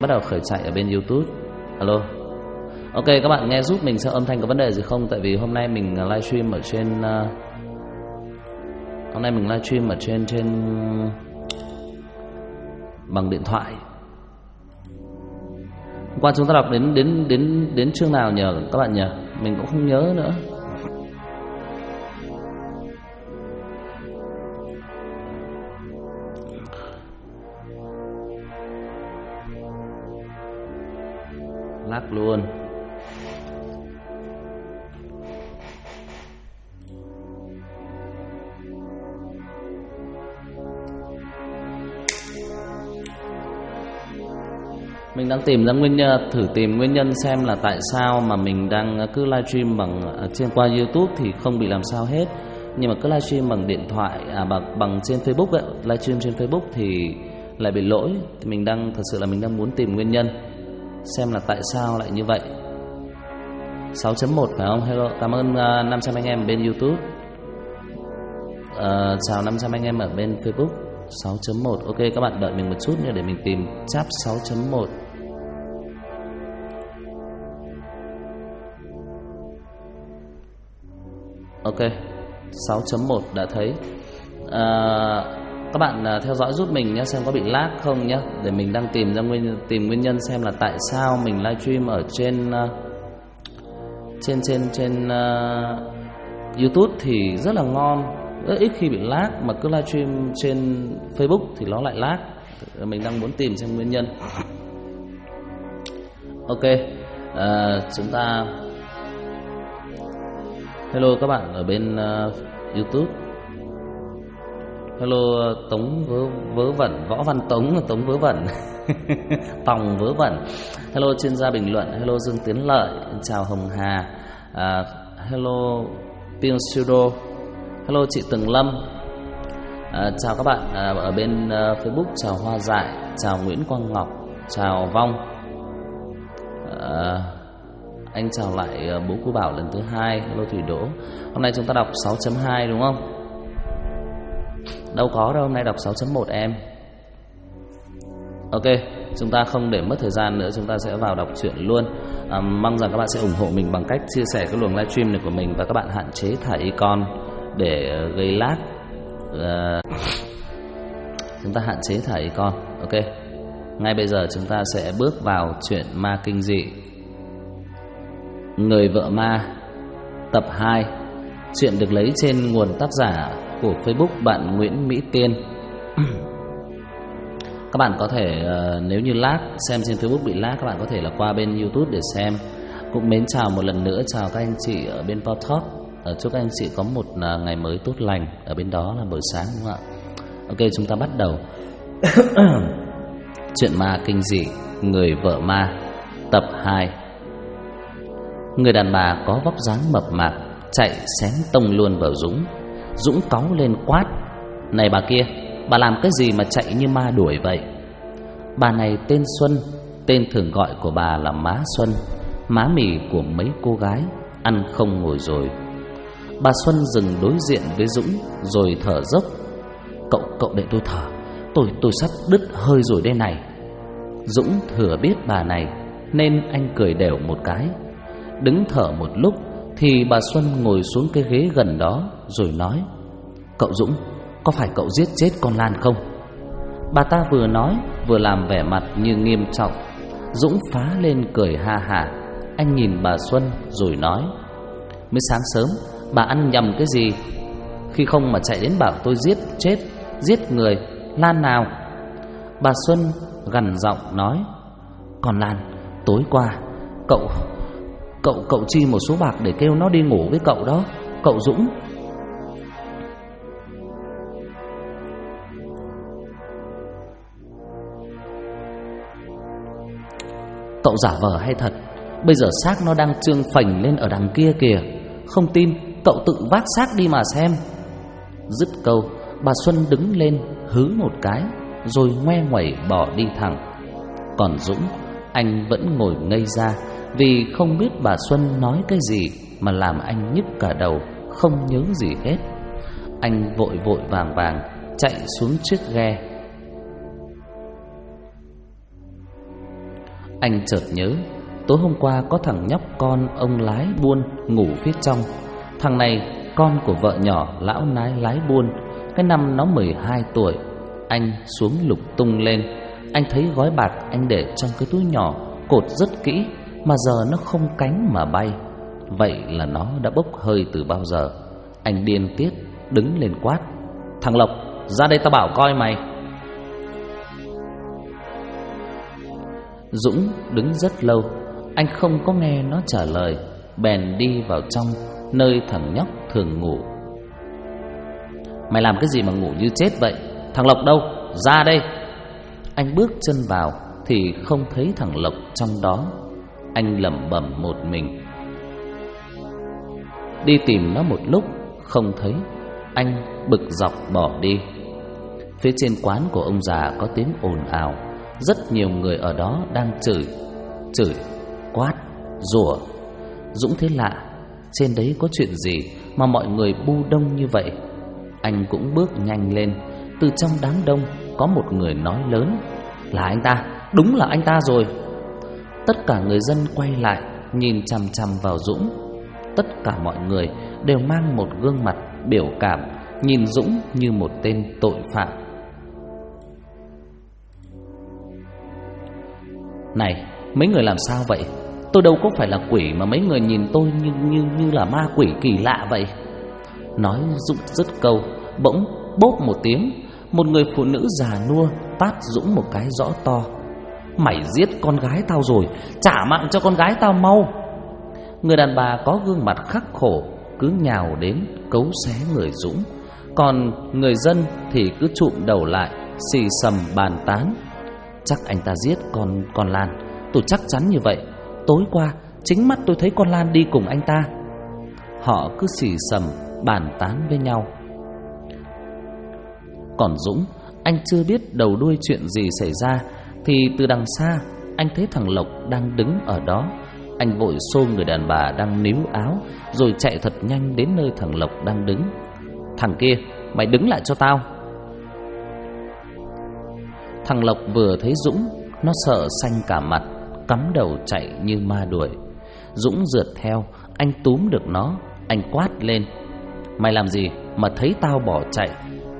bắt đầu khởi chạy ở bên YouTube. Alo. Ok, các bạn nghe giúp mình xem âm thanh có vấn đề gì không? Tại vì hôm nay mình livestream ở trên bằng điện thoại. Hôm qua chúng ta đọc đến chương nào nhỉ các bạn nhỉ? Mình cũng không nhớ nữa. Lắc luôn. Mình đang tìm ra thử tìm nguyên nhân xem là tại sao mà mình đang cứ livestream trên qua YouTube thì không bị làm sao hết, nhưng mà cứ livestream bằng điện thoại bằng trên Facebook ấy, livestream trên Facebook thì lại bị lỗi. Thì mình thật sự là mình đang muốn tìm nguyên nhân xem là tại sao lại như vậy. 6.1 phải không? Hello, cảm ơn 500 anh em bên YouTube. Chào 500 anh em ở bên Facebook. 6.1. Ok, các bạn đợi mình một chút nữa để mình tìm chap 6.1. Ok, 6.1 đã thấy. Các bạn theo dõi giúp mình nhé, xem có bị lag không nhé, để mình đang tìm nguyên nhân xem là tại sao mình livestream ở trên YouTube thì rất là ngon, rất ít khi bị lag, mà cứ livestream trên Facebook thì nó lại lag. Mình đang muốn tìm xem nguyên nhân. Ok, chúng ta hello các bạn ở bên YouTube. Hello Tống vớ vẩn, Võ Văn Tống vớ vẩn. Tòng vớ vẩn. Hello chuyên gia bình luận. Hello Dương Tiến Lợi. Chào Hồng Hà. Hello Pion Sudo. Hello chị Tường Lâm. Chào các bạn ở bên Facebook. Chào Hoa Dại. Chào Nguyễn Quang Ngọc. Chào Vong. Anh chào lại bố cô Bảo lần thứ 2. Hello Thủy Đỗ. Hôm nay chúng ta đọc 6.2 đúng không? Đâu có đâu, hôm nay đọc 6.1 em. Ok, chúng ta không để mất thời gian nữa, chúng ta sẽ vào đọc truyện luôn. Mong rằng các bạn sẽ ủng hộ mình bằng cách chia sẻ cái luồng livestream này của mình, và các bạn hạn chế thả icon để gây lag. Chúng ta hạn chế thả icon. Ok, ngay bây giờ chúng ta sẽ bước vào truyện ma kinh dị Người vợ ma tập 2. Truyện được lấy trên nguồn tác giả của Facebook bạn Nguyễn Mỹ Tiên. Các bạn có thể nếu như lag xem trên Facebook bị lag, các bạn có thể là qua bên YouTube để xem. Cũng mến chào một lần nữa, chào các anh chị ở bên Podcast. Chúc các anh chị có một ngày mới tốt lành. Ở bên đó là buổi sáng đúng không ạ? Ok, chúng ta bắt đầu. Truyện ma kinh dị Người vợ ma tập 2. Người đàn bà có vóc dáng mập mạp chạy xén tông luôn vào Dũng. Dũng cáu lên quát: "Này bà kia, bà làm cái gì mà chạy như ma đuổi vậy?" Bà này tên Xuân, tên thường gọi của bà là má Xuân, má mì của mấy cô gái ăn không ngồi rồi. Bà Xuân dừng đối diện với Dũng rồi thở dốc: Cậu để tôi thở, tôi sắp đứt hơi rồi đây này." Dũng thừa biết bà này nên anh cười đều một cái. Đứng thở một lúc thì bà Xuân ngồi xuống cái ghế gần đó rồi nói: "Cậu Dũng, có phải cậu giết chết con Lan không?" Bà ta vừa nói vừa làm vẻ mặt như nghiêm trọng. Dũng phá lên cười ha hả. Anh nhìn bà Xuân rồi nói: "Mới sáng sớm bà ăn nhầm cái gì khi không mà chạy đến bảo tôi giết người Lan nào?" Bà Xuân gằn giọng nói: "Con Lan tối qua Cậu chi một số bạc để kêu nó đi ngủ với cậu đó, cậu Dũng." "Cậu giả vờ hay thật? Bây giờ xác nó đang trương phành lên ở đằng kia kìa. Không tin cậu tự vác xác đi mà xem." Dứt câu, bà Xuân đứng lên hứ một cái rồi ngoe nguẩy bỏ đi thẳng. Còn Dũng, anh vẫn ngồi ngây ra vì không biết bà Xuân nói cái gì mà làm anh nhức cả đầu, không nhớ gì hết. Anh vội vàng chạy xuống chiếc ghe. Anh chợt nhớ tối hôm qua có thằng nhóc con ông lái buôn ngủ phía trong. Thằng này con của vợ nhỏ lão lái buôn. Cái năm nó 12 tuổi. Anh xuống lục tung lên. Anh thấy gói bạc anh để trong cái túi nhỏ, cột rất kỹ, mà giờ nó không cánh mà bay. Vậy là nó đã bốc hơi từ bao giờ. Anh điên tiết đứng lên quát: "Thằng Lộc, ra đây tao bảo coi mày." Dũng đứng rất lâu, anh không có nghe nó trả lời, bèn đi vào trong nơi thằng nhóc thường ngủ. "Mày làm cái gì mà ngủ như chết vậy? Thằng Lộc đâu? Ra đây!" Anh bước chân vào thì không thấy thằng Lộc trong đó. Anh lẩm bẩm một mình. Đi tìm nó một lúc không thấy, anh bực dọc bỏ đi. Phía trên quán của ông già có tiếng ồn ào. Rất nhiều người ở đó đang chửi, quát, rủa. Dũng thấy lạ, trên đấy có chuyện gì mà mọi người bu đông như vậy. Anh cũng bước nhanh lên. Từ trong đám đông có một người nói lớn: "Là anh ta, đúng là anh ta rồi." Tất cả người dân quay lại nhìn chằm chằm vào Dũng. Tất cả mọi người đều mang một gương mặt biểu cảm, nhìn Dũng như một tên tội phạm. "Này, mấy người làm sao vậy? Tôi đâu có phải là quỷ mà mấy người nhìn tôi như là ma quỷ kỳ lạ vậy." Nói Dũng dứt câu, bỗng bốp một tiếng, một người phụ nữ già nua tát Dũng một cái rõ to: "Mày giết con gái tao rồi, trả mạng cho con gái tao mau!" Người đàn bà có gương mặt khắc khổ cứ nhào đến cấu xé người Dũng, còn người dân thì cứ chụm đầu lại xì xầm bàn tán: "Chắc anh ta giết con Lan, tôi chắc chắn như vậy. Tối qua chính mắt tôi thấy con Lan đi cùng anh ta." Họ cứ xì xầm bàn tán với nhau. Còn Dũng, anh chưa biết đầu đuôi chuyện gì xảy ra thì từ đằng xa anh thấy thằng Lộc đang đứng ở đó. Anh vội xô người đàn bà đang níu áo, rồi chạy thật nhanh đến nơi thằng Lộc đang đứng. "Thằng kia, mày đứng lại cho tao." Thằng Lộc vừa thấy Dũng, nó sợ xanh cả mặt, cắm đầu chạy như ma đuổi. Dũng rượt theo, anh túm được nó. Anh quát lên: "Mày làm gì mà thấy tao bỏ chạy?"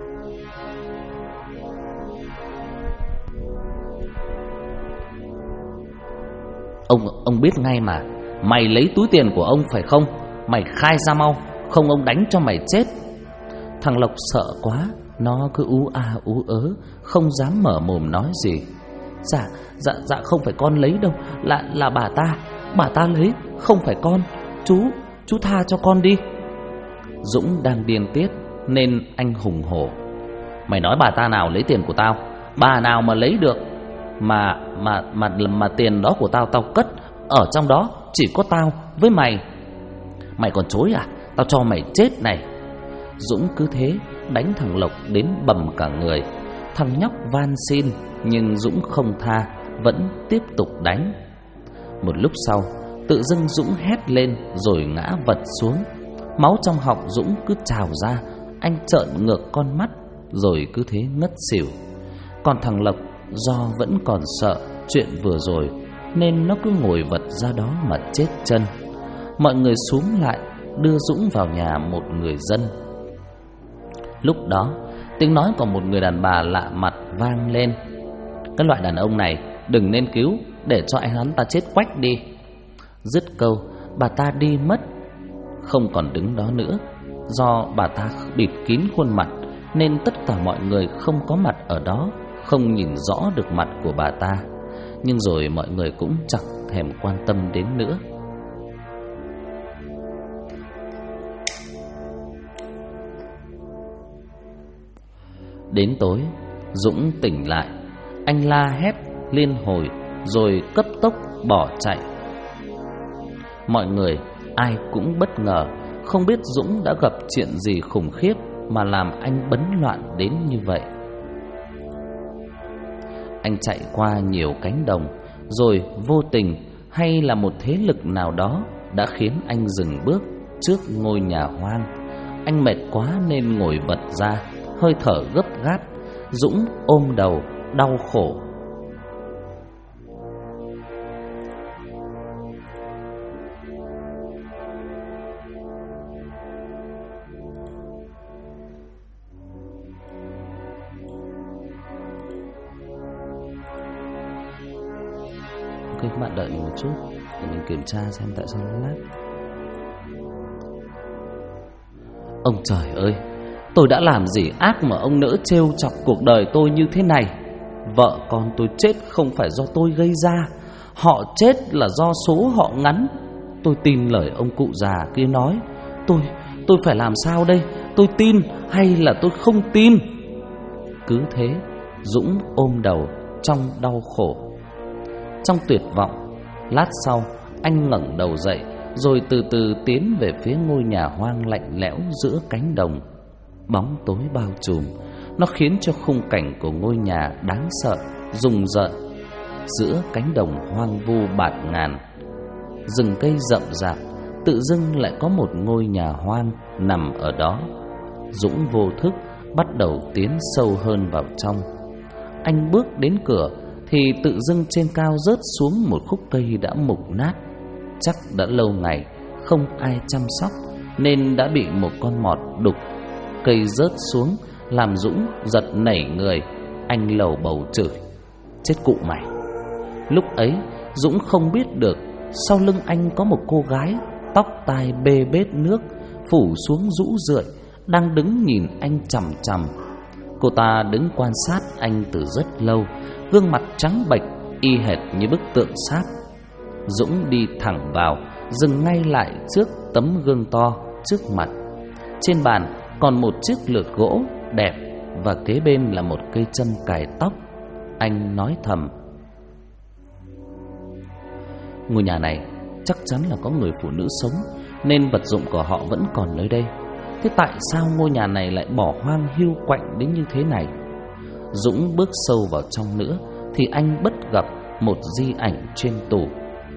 Ông biết ngay mà. Mày lấy túi tiền của ông phải không? Mày khai ra mau, không ông đánh cho mày chết." Thằng Lộc sợ quá, nó cứ ú a ú ớ, không dám mở mồm nói gì. Dạ không phải con lấy đâu, là bà ta lấy, không phải con. Chú tha cho con đi." Dũng đang điên tiết nên anh hùng hổ: "Mày nói bà ta nào lấy tiền của tao? Bà nào mà lấy được? Mà tiền đó của tao cất ở trong đó chỉ có tao với mày. Mày còn chối à? Tao cho mày chết này." Dũng cứ thế đánh thằng Lộc đến bầm cả người. Thằng nhóc van xin nhưng Dũng không tha, vẫn tiếp tục đánh. Một lúc sau, tự dưng Dũng hét lên rồi ngã vật xuống. Máu trong họng Dũng cứ trào ra. Anh trợn ngược con mắt rồi cứ thế ngất xỉu. Còn thằng Lộc do vẫn còn sợ chuyện vừa rồi nên nó cứ ngồi vật ra đó mà chết chân. Mọi người xúm lại đưa Dũng vào nhà một người dân. Lúc đó tiếng nói của một người đàn bà lạ mặt vang lên: "Cái loại đàn ông này đừng nên cứu, để cho anh hắn ta chết quách đi." Dứt câu, bà ta đi mất, không còn đứng đó nữa. Do bà ta bịt kín khuôn mặt nên tất cả mọi người không có mặt ở đó, không nhìn rõ được mặt của bà ta. Nhưng rồi mọi người cũng chẳng thèm quan tâm đến nữa. Đến tối, Dũng tỉnh lại. Anh la hét liên hồi rồi cấp tốc bỏ chạy. Mọi người ai cũng bất ngờ, không biết Dũng đã gặp chuyện gì khủng khiếp mà làm anh bấn loạn đến như vậy. Anh chạy qua nhiều cánh đồng, rồi vô tình hay là một thế lực nào đó đã khiến anh dừng bước trước ngôi nhà hoang. Anh mệt quá nên ngồi vật ra, hơi thở gấp gáp. Dũng ôm đầu đau khổ. Ok, các bạn đợi mình một chút để mình kiểm tra xem tại sao nó lag. Ông trời ơi, tôi đã làm gì ác mà ông nỡ trêu chọc cuộc đời tôi như thế này? Vợ con tôi chết không phải do tôi gây ra, họ chết là do số họ ngắn. Tôi tin lời ông cụ già kia nói. Tôi phải làm sao đây? Tôi tin hay là tôi không tin? Cứ thế Dũng ôm đầu trong đau khổ, trong tuyệt vọng. Lát sau anh ngẩng đầu dậy, rồi từ từ tiến về phía ngôi nhà hoang lạnh lẽo giữa cánh đồng. Bóng tối bao trùm, nó khiến cho khung cảnh của ngôi nhà đáng sợ, rùng rợn. Giữa cánh đồng hoang vu bạt ngàn, rừng cây rậm rạp, tự dưng lại có một ngôi nhà hoang nằm ở đó. Dũng vô thức bắt đầu tiến sâu hơn vào trong. Anh bước đến cửa thì tự dưng trên cao rớt xuống một khúc cây đã mục nát. Chắc đã lâu ngày không ai chăm sóc nên đã bị một con mọt đục. Cây rớt xuống làm Dũng giật nảy người. Anh lầu bầu chửi: chết cụ mày! Lúc ấy Dũng không biết được sau lưng anh có một cô gái tóc tai bê bết nước, phủ xuống rũ rượi, đang đứng nhìn anh chằm chằm. Cô ta đứng quan sát anh từ rất lâu, gương mặt trắng bệch y hệt như bức tượng sáp. Dũng đi thẳng vào, dừng ngay lại trước tấm gương to trước mặt. Trên bàn còn một chiếc lược gỗ đẹp, và kế bên là một cây châm cài tóc. Anh nói thầm: ngôi nhà này chắc chắn là có người phụ nữ sống, nên vật dụng của họ vẫn còn nơi đây. Thế tại sao ngôi nhà này lại bỏ hoang hiu quạnh đến như thế này? Dũng bước sâu vào trong nữa thì anh bất gặp một di ảnh trên tủ.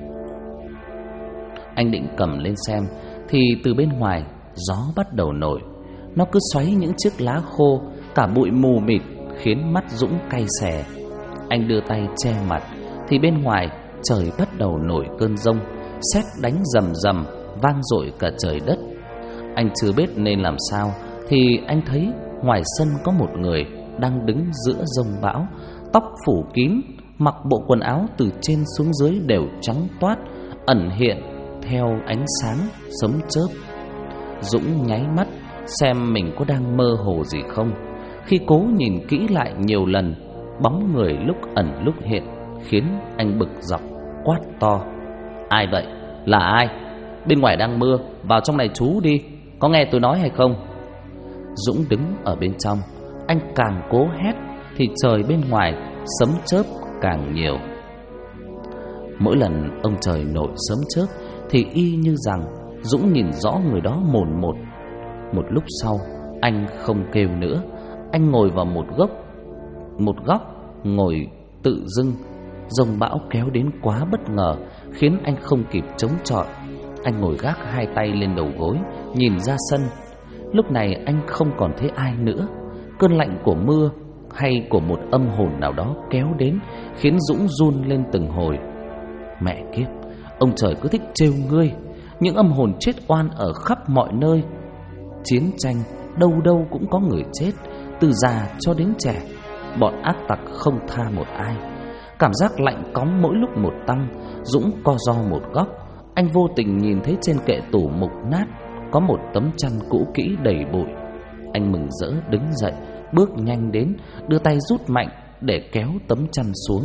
Anh định cầm lên xem thì từ bên ngoài gió bắt đầu nổi. Nó cứ xoáy những chiếc lá khô, cả bụi mù mịt, khiến mắt Dũng cay xè. Anh đưa tay che mặt thì bên ngoài trời bắt đầu nổi cơn giông, sét đánh rầm rầm, vang dội cả trời đất. Anh chưa biết nên làm sao thì anh thấy ngoài sân có một người đang đứng giữa giông bão, tóc phủ kín, mặc bộ quần áo từ trên xuống dưới đều trắng toát, ẩn hiện theo ánh sáng sấm chớp. Dũng nháy mắt xem mình có đang mơ hồ gì không. Khi cố nhìn kỹ lại nhiều lần, bóng người lúc ẩn lúc hiện khiến anh bực dọc, quát to: ai vậy? Là ai? Bên ngoài đang mưa, vào trong này trú đi, có nghe tôi nói hay không? Dũng đứng ở bên trong, anh càng cố hét thì trời bên ngoài sấm chớp càng nhiều. Mỗi lần ông trời nổi sấm chớp thì y như rằng Dũng nhìn rõ người đó mồn một. Một lúc sau anh không kêu nữa, anh ngồi vào một góc ngồi tự dưng. Dông bão kéo đến quá bất ngờ, khiến anh không kịp chống chọi. Anh ngồi gác hai tay lên đầu gối, nhìn ra sân. Lúc này anh không còn thấy ai nữa. Cơn lạnh của mưa hay của một âm hồn nào đó kéo đến, khiến Dũng run lên từng hồi. Mẹ kiếp, ông trời cứ thích trêu ngươi. Những âm hồn chết oan ở khắp mọi nơi. Chiến tranh đâu đâu cũng có người chết, từ già cho đến trẻ. Bọn ác tặc không tha một ai. Cảm giác lạnh cóng mỗi lúc một tăng. Dũng co ro một góc. Anh vô tình nhìn thấy trên kệ tủ mục nát có một tấm chăn cũ kỹ đầy bụi. Anh mừng rỡ đứng dậy, bước nhanh đến, đưa tay rút mạnh để kéo tấm chăn xuống.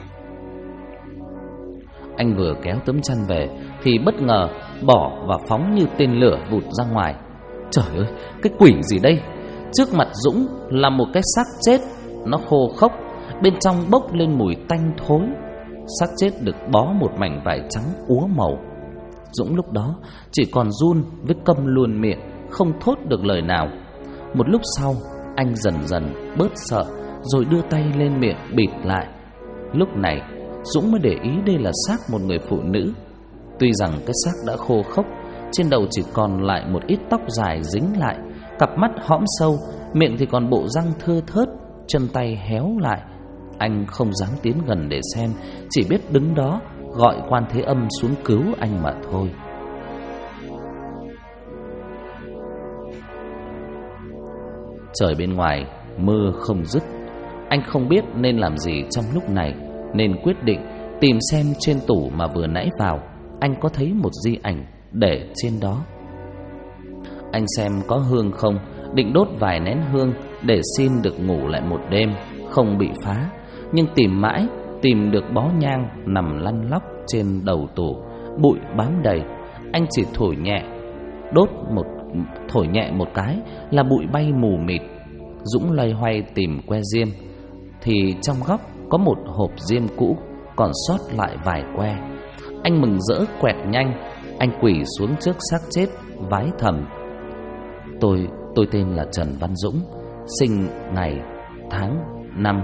Anh vừa kéo tấm chăn về thì bất ngờ bỏ và phóng như tên lửa vụt ra ngoài. Trời ơi, cái quỷ gì đây? Trước mặt Dũng là một cái xác chết. Nó khô khốc, bên trong bốc lên mùi tanh thối. Xác chết được bó một mảnh vải trắng úa màu. Dũng lúc đó chỉ còn run với câm luôn miệng, không thốt được lời nào. Một lúc sau anh dần dần bớt sợ, rồi đưa tay lên miệng bịt lại. Lúc này Dũng mới để ý đây là xác một người phụ nữ. Tuy rằng cái xác đã khô khốc, trên đầu chỉ còn lại một ít tóc dài dính lại, cặp mắt hõm sâu, miệng thì còn bộ răng thưa thớt, chân tay héo lại. Anh không dám tiến gần để xem, chỉ biết đứng đó gọi Quan Thế Âm xuống cứu anh mà thôi. Trời bên ngoài mưa không dứt. Anh không biết nên làm gì trong lúc này, nên quyết định tìm xem trên tủ mà vừa nãy vào anh có thấy một di ảnh để trên đó. Anh xem có hương không, định đốt vài nén hương để xin được ngủ lại một đêm không bị phá. Nhưng tìm mãi tìm được bó nhang nằm lăn lóc trên đầu tủ, bụi bám đầy. Anh chỉ thổi nhẹ một cái là bụi bay mù mịt. Dũng loay hoay tìm que diêm thì trong góc có một hộp diêm cũ còn sót lại vài que. Anh mừng rỡ quẹt nhanh. Anh quỳ xuống trước xác chết vái thầm: Tôi tên là Trần Văn Dũng, sinh ngày tháng năm.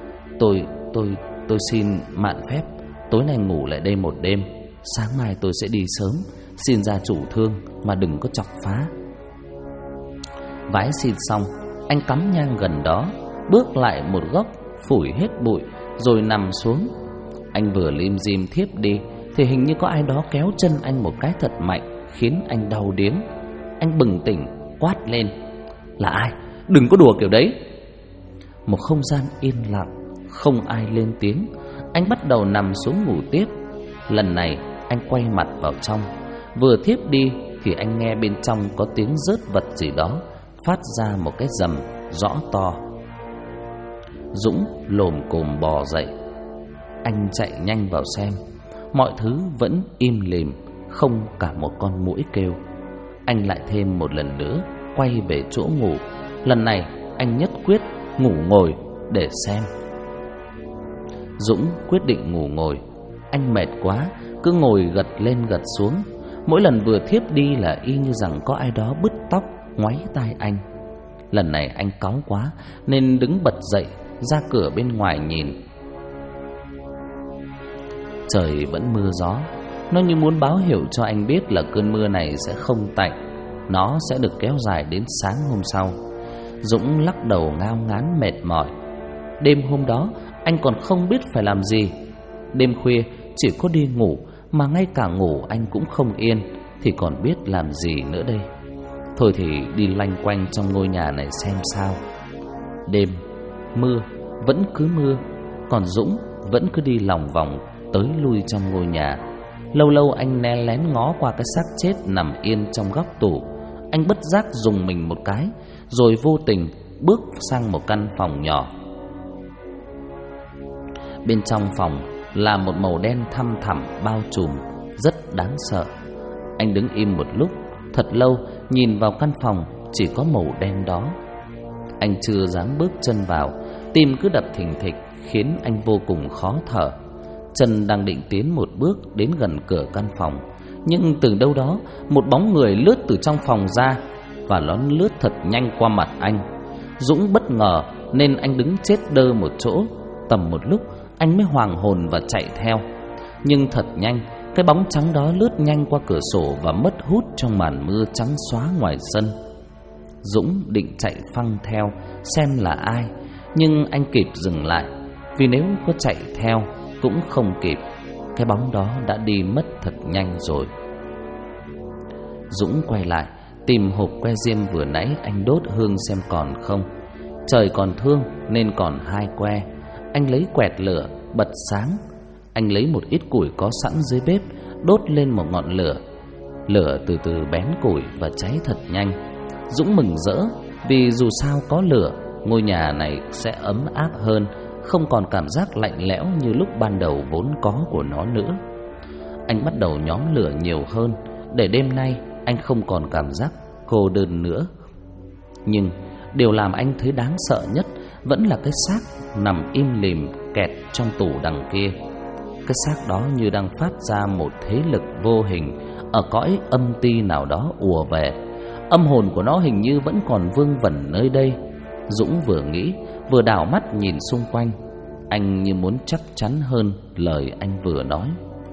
Tôi xin mạn phép tối nay ngủ lại đây một đêm, sáng mai tôi sẽ đi sớm. Xin gia chủ thương mà đừng có chọc phá. Vái xin xong, anh cắm nhang gần đó, bước lại một góc, phủi hết bụi rồi nằm xuống. Anh vừa lim dim thiếp đi thì hình như có ai đó kéo chân anh một cái thật mạnh, khiến anh đau điếng. Anh bừng tỉnh quát lên: Là ai? Đừng có đùa kiểu đấy. Một không gian yên lặng, không ai lên tiếng. Anh bắt đầu nằm xuống ngủ tiếp. Lần này anh quay mặt vào trong. Vừa thiếp đi thì anh nghe bên trong có tiếng rớt vật gì đó phát ra một cái rầm rõ to. Dũng lồm cồm bò dậy. Anh chạy nhanh vào xem. Mọi thứ vẫn im lìm, không cả một con muỗi kêu. Anh lại thêm một lần nữa quay về chỗ ngủ. Lần này anh nhất quyết ngủ ngồi để xem. Dũng quyết định ngủ ngồi. Anh mệt quá, cứ ngồi gật lên gật xuống. Mỗi lần vừa thiếp đi là y như rằng có ai đó bứt tóc ngoáy tai anh. Lần này anh cáu quá nên đứng bật dậy, ra cửa bên ngoài nhìn. Trời vẫn mưa gió. Nó như muốn báo hiệu cho anh biết là cơn mưa này sẽ không tạnh. Nó sẽ được kéo dài đến sáng hôm sau. Dũng lắc đầu ngao ngán mệt mỏi. Đêm hôm đó anh còn không biết phải làm gì. Đêm khuya chỉ có đi ngủ, mà ngay cả ngủ anh cũng không yên, thì còn biết làm gì nữa đây. Thôi thì đi loanh quanh trong ngôi nhà này xem sao. Đêm mưa vẫn cứ mưa, còn Dũng vẫn cứ đi lòng vòng tới lui trong ngôi nhà. Lâu lâu anh né lén ngó qua cái xác chết nằm yên trong góc tủ. Anh bất giác rùng mình một cái, rồi vô tình bước sang một căn phòng nhỏ. Bên trong phòng là một màu đen thăm thẳm bao trùm, rất đáng sợ. Anh đứng im một lúc, thật lâu, nhìn vào căn phòng chỉ có màu đen đó. Anh chưa dám bước chân vào, tim cứ đập thình thịch khiến anh vô cùng khó thở. Chân đang định tiến một bước đến gần cửa căn phòng, nhưng từ đâu đó một bóng người lướt từ trong phòng ra, và nó lướt thật nhanh qua mặt anh. Dũng bất ngờ nên anh đứng chết đơ một chỗ. Tầm một lúc anh mới hoàng hồn và chạy theo. Nhưng thật nhanh, cái bóng trắng đó lướt nhanh qua cửa sổ và mất hút trong màn mưa trắng xóa ngoài sân. Dũng định chạy phăng theo xem là ai, nhưng anh kịp dừng lại, vì nếu có chạy theo cũng không kịp. Cái bóng đó đã đi mất thật nhanh rồi. Dũng quay lại tìm hộp que diêm vừa nãy anh đốt hương xem còn không. Trời còn thương nên còn 2 que. Anh lấy quẹt lửa bật sáng. Anh lấy một ít củi có sẵn dưới bếp, đốt lên một ngọn lửa. Lửa từ từ bén củi và cháy thật nhanh. Dũng mừng rỡ vì dù sao có lửa, ngôi nhà này sẽ ấm áp hơn, không còn cảm giác lạnh lẽo như lúc ban đầu vốn có của nó nữa. Anh bắt đầu nhóm lửa nhiều hơn, để đêm nay anh không còn cảm giác cô đơn nữa. Nhưng điều làm anh thấy đáng sợ nhất vẫn là cái xác nằm im lìm kẹt trong tủ đằng kia. Cái xác đó như đang phát ra một thế lực vô hình ở cõi âm ti nào đó ùa về. Âm hồn của nó hình như vẫn còn vương vẩn nơi đây. Dũng vừa nghĩ vừa đảo mắt nhìn xung quanh. Anh như muốn chắc chắn hơn lời anh vừa nói.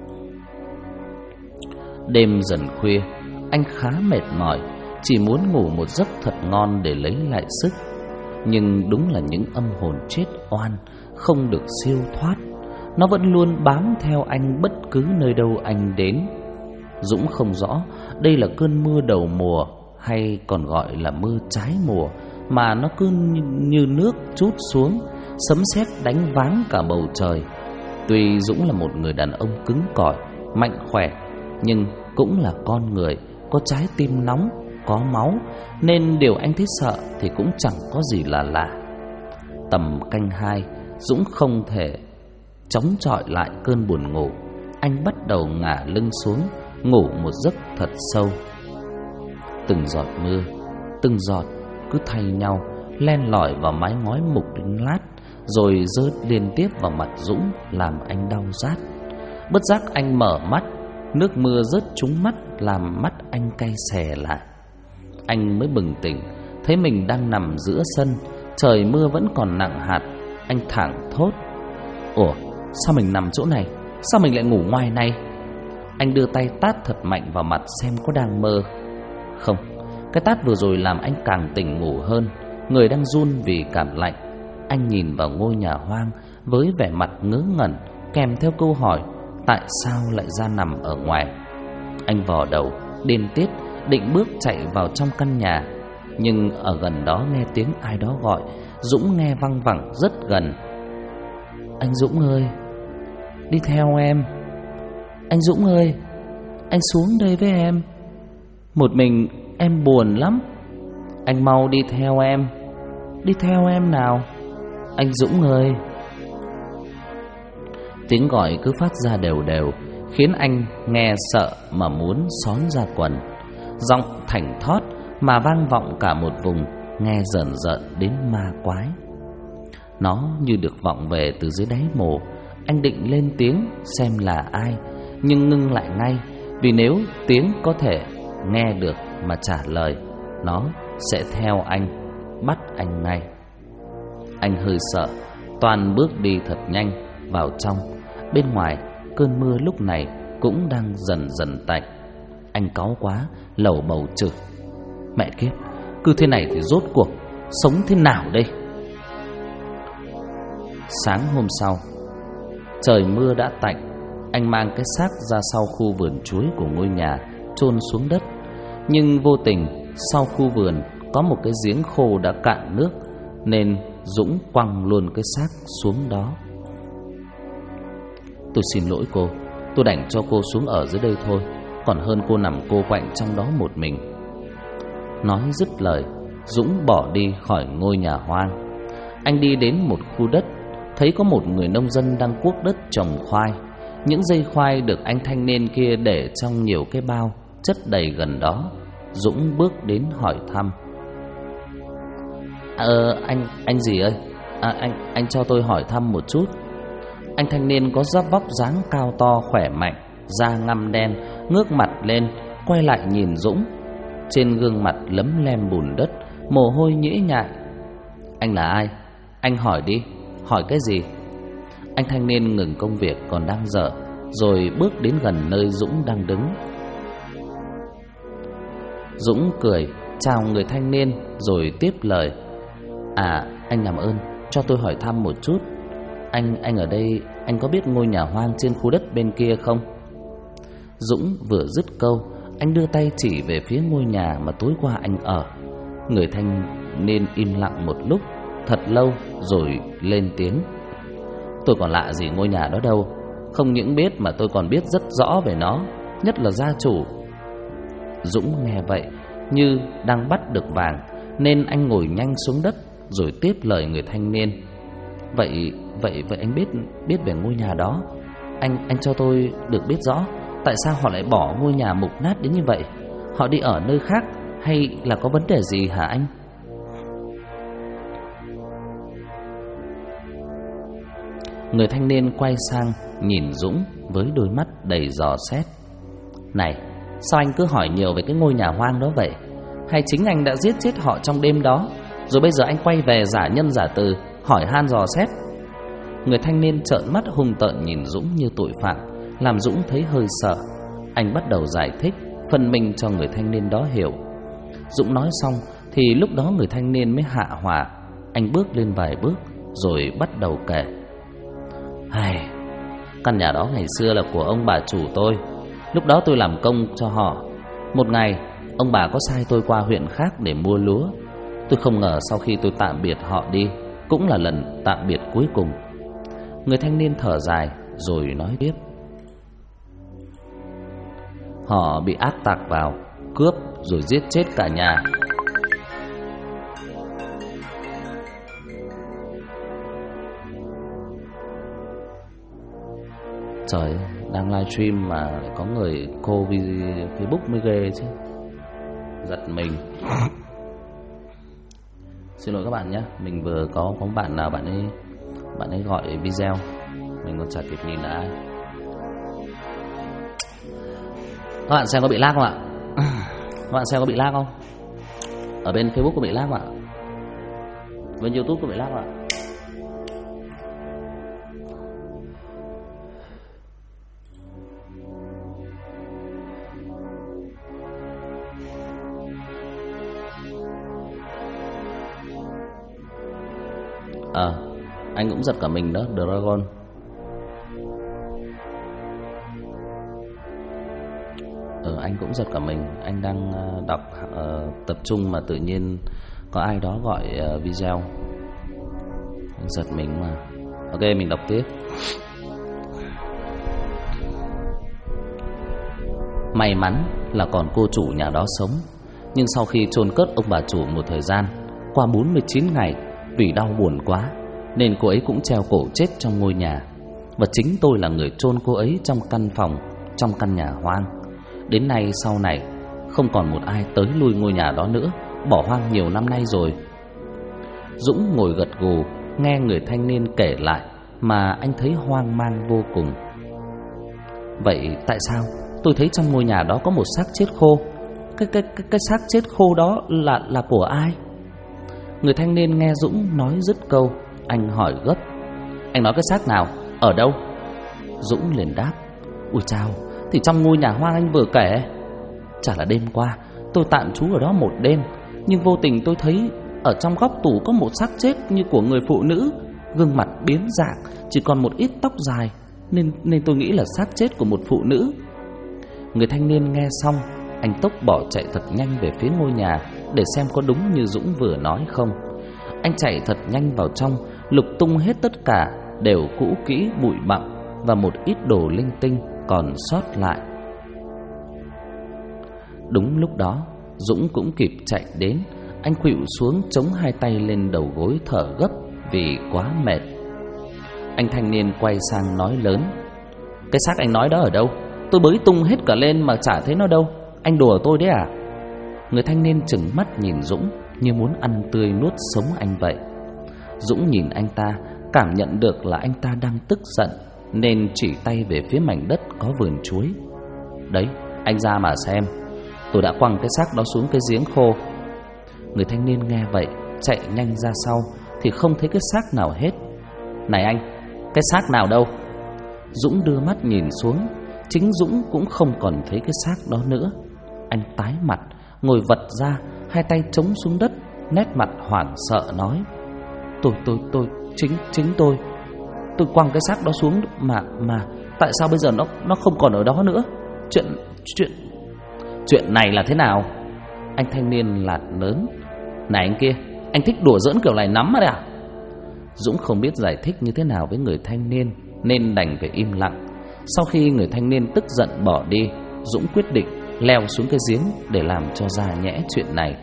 Đêm dần khuya, anh khá mệt mỏi, chỉ muốn ngủ một giấc thật ngon để lấy lại sức. Nhưng đúng là những âm hồn chết oan không được siêu thoát. Nó vẫn luôn bám theo anh bất cứ nơi đâu anh đến. Dũng không rõ đây là cơn mưa đầu mùa hay còn gọi là mưa trái mùa, mà nó cứ như nước trút xuống, sấm sét đánh váng cả bầu trời. Tuy Dũng là một người đàn ông cứng cỏi, mạnh khỏe, nhưng cũng là con người, có trái tim nóng, có máu, nên điều anh thấy sợ thì cũng chẳng có gì là lạ. Tầm canh 2, Dũng không thể chống chọi lại cơn buồn ngủ. Anh bắt đầu ngả lưng xuống, ngủ một giấc thật sâu. Từng giọt mưa, từng giọt cứ thay nhau len lỏi vào mái ngói mục lát, rồi rơi liên tiếp vào mặt Dũng làm anh đau rát. Bất giác anh mở mắt, nước mưa rớt trúng mắt làm mắt anh cay xè lại. Anh mới bừng tỉnh, thấy mình đang nằm giữa sân, trời mưa vẫn còn nặng hạt. Anh thảng thốt: "Ủa, sao mình nằm chỗ này? Sao mình lại ngủ ngoài này?" Anh đưa tay tát thật mạnh vào mặt xem có đang mơ. Không, cái tát vừa rồi làm anh càng tỉnh ngủ hơn, người đang run vì cảm lạnh. Anh nhìn vào ngôi nhà hoang với vẻ mặt ngớ ngẩn, kèm theo câu hỏi tại sao lại ra nằm ở ngoài. Anh vò đầu, điên tiết, định bước chạy vào trong căn nhà, nhưng ở gần đó nghe tiếng ai đó gọi. Dũng nghe văng vẳng rất gần: "Anh Dũng ơi, đi theo em. Anh Dũng ơi, anh xuống đây với em. Một mình em buồn lắm. Anh mau đi theo em. Đi theo em nào, anh Dũng ơi." Tiếng gọi cứ phát ra đều đều, khiến anh nghe sợ mà muốn xón ra quần. Giọng thảnh thót mà vang vọng cả một vùng, nghe rợn rợn đến ma quái. Nó như được vọng về từ dưới đáy mồ. Anh định lên tiếng xem là ai, nhưng ngưng lại ngay, vì nếu tiếng có thể nghe được mà trả lời, nó sẽ theo anh, bắt anh ngay. Anh hơi sợ, toàn bước đi thật nhanh vào trong. Bên ngoài, cơn mưa lúc này cũng đang dần dần tạnh. Anh cáu quá, lầu bầu chửi: "Mẹ kiếp, cứ thế này thì rốt cuộc sống thế nào đây?" Sáng hôm sau, trời mưa đã tạnh. Anh mang cái xác ra sau khu vườn chuối của ngôi nhà, chôn xuống đất. Nhưng vô tình, sau khu vườn có một cái giếng khô đã cạn nước, nên Dũng quăng luôn cái xác xuống đó. "Tôi xin lỗi cô, tôi đành cho cô xuống ở dưới đây thôi, còn hơn cô nằm cô quạnh trong đó một mình." Nói dứt lời, Dũng bỏ đi khỏi ngôi nhà hoang. Anh đi đến một khu đất, thấy có một người nông dân đang cuốc đất trồng khoai. Những dây khoai được anh thanh niên kia để trong nhiều cái bao chất đầy gần đó. Dũng bước đến hỏi thăm: Anh gì ơi, anh cho tôi hỏi thăm một chút." Anh thanh niên có vóc dáng cao to khỏe mạnh, da ngăm đen, ngước mặt lên, quay lại nhìn Dũng. Trên gương mặt lấm lem bùn đất, mồ hôi nhễ nhại. "Anh là ai? Anh hỏi đi, hỏi cái gì?" Anh thanh niên ngừng công việc còn đang dở, rồi bước đến gần nơi Dũng đang đứng. Dũng cười chào người thanh niên rồi tiếp lời: Anh làm ơn cho tôi hỏi thăm một chút. Anh ở đây, anh có biết ngôi nhà hoang trên khu đất bên kia không?" Dũng vừa dứt câu, anh đưa tay chỉ về phía ngôi nhà mà tối qua anh ở. Người thanh niên im lặng một lúc thật lâu rồi lên tiếng: "Tôi còn lạ gì ngôi nhà đó đâu. Không những biết mà tôi còn biết rất rõ về nó, nhất là gia chủ." Dũng nghe vậy như đang bắt được vàng, nên anh ngồi nhanh xuống đất rồi tiếp lời người thanh niên: Vậy anh biết về ngôi nhà đó. Anh cho tôi được biết rõ tại sao họ lại bỏ ngôi nhà mục nát đến như vậy. Họ đi ở nơi khác hay là có vấn đề gì hả anh?" Người thanh niên quay sang nhìn Dũng với đôi mắt đầy dò xét: "Này, sao anh cứ hỏi nhiều về cái ngôi nhà hoang đó vậy? Hay chính anh đã giết chết họ trong đêm đó, rồi bây giờ anh quay về giả nhân giả từ, hỏi han dò xét?" Người thanh niên trợn mắt hung tợn nhìn Dũng như tội phạm, làm Dũng thấy hơi sợ. Anh bắt đầu giải thích, phân minh cho người thanh niên đó hiểu. Dũng nói xong thì lúc đó người thanh niên mới hạ hỏa. Anh bước lên vài bước rồi bắt đầu kể: Căn nhà đó ngày xưa là của ông bà chủ tôi. Lúc đó tôi làm công cho họ. Một ngày ông bà có sai tôi qua huyện khác để mua lúa. Tôi không ngờ sau khi tôi tạm biệt họ đi, cũng là lần tạm biệt cuối cùng. Người thanh niên thở dài, rồi nói tiếp. Họ bị ác tặc vào, cướp rồi giết chết cả nhà. Trời, đang livestream mà lại có người cô Facebook mới ghê chứ. Giật mình. Xin lỗi các bạn nhé, mình vừa có bạn nào bạn ấy gọi video, mình còn chả kịp nhìn là ai. Các bạn xem có bị lag không ạ? Các bạn xem có bị lag không? Ở bên Facebook có bị lag không ạ? Bên YouTube có bị lag không ạ? Anh cũng giật cả mình đó, Dragon. Anh cũng giật cả mình. Anh đang đọc tập trung mà tự nhiên có ai đó gọi video. Anh giật mình mà. Ok, mình đọc tiếp. May mắn là còn cô chủ nhà đó sống. Nhưng sau khi chôn cất ông bà chủ một thời gian, qua 49 ngày, vì đau buồn quá nên cô ấy cũng treo cổ chết trong ngôi nhà. Và chính tôi là người chôn cô ấy trong căn phòng, trong căn nhà hoang. Đến nay sau này không còn một ai tới lui ngôi nhà đó nữa, bỏ hoang nhiều năm nay rồi. Dũng ngồi gật gù nghe người thanh niên kể lại mà anh thấy hoang mang vô cùng. Vậy tại sao tôi thấy trong ngôi nhà đó có một xác chết khô? Cái xác chết khô đó là của ai? Người thanh niên nghe Dũng nói dứt câu, anh hỏi gấp. Anh nói cái xác nào? Ở đâu? Dũng liền đáp. Ui chao, thì trong ngôi nhà hoang anh vừa kể. Chả là đêm qua tôi tạm trú ở đó một đêm, nhưng vô tình tôi thấy ở trong góc tủ có một xác chết như của người phụ nữ, gương mặt biến dạng, chỉ còn một ít tóc dài, nên tôi nghĩ là xác chết của một phụ nữ. Người thanh niên nghe xong, anh tốc bỏ chạy thật nhanh về phía ngôi nhà để xem có đúng như Dũng vừa nói không. Anh chạy thật nhanh vào trong, lục tung hết tất cả, đều cũ kỹ bụi bặm và một ít đồ linh tinh còn sót lại. Đúng lúc đó, Dũng cũng kịp chạy đến. Anh khuỵu xuống chống hai tay lên đầu gối thở gấp vì quá mệt. Anh thanh niên quay sang nói lớn. Cái xác anh nói đó ở đâu? Tôi bới tung hết cả lên mà chả thấy nó đâu. Anh đùa tôi đấy à? Người thanh niên trừng mắt nhìn Dũng như muốn ăn tươi nuốt sống anh vậy. Dũng nhìn anh ta, cảm nhận được là anh ta đang tức giận, nên chỉ tay về phía mảnh đất có vườn chuối. Đấy, anh ra mà xem, tôi đã quăng cái xác đó xuống cái giếng khô. Người thanh niên nghe vậy, chạy nhanh ra sau thì không thấy cái xác nào hết. Này anh, cái xác nào đâu? Dũng đưa mắt nhìn xuống, chính Dũng cũng không còn thấy cái xác đó nữa. Anh tái mặt, ngồi vật ra, hai tay chống xuống đất, nét mặt hoảng sợ nói. Tôi chính tôi quăng cái xác đó xuống mà tại sao bây giờ nó không còn ở đó nữa? Chuyện này là thế nào? Anh thanh niên lạt lớn. Này anh kia, anh thích đùa giỡn kiểu này lắm đấy à? Dũng không biết giải thích như thế nào với người thanh niên nên đành phải im lặng. Sau khi người thanh niên tức giận bỏ đi, Dũng quyết định leo xuống cái giếng để làm cho ra nhẽ chuyện này.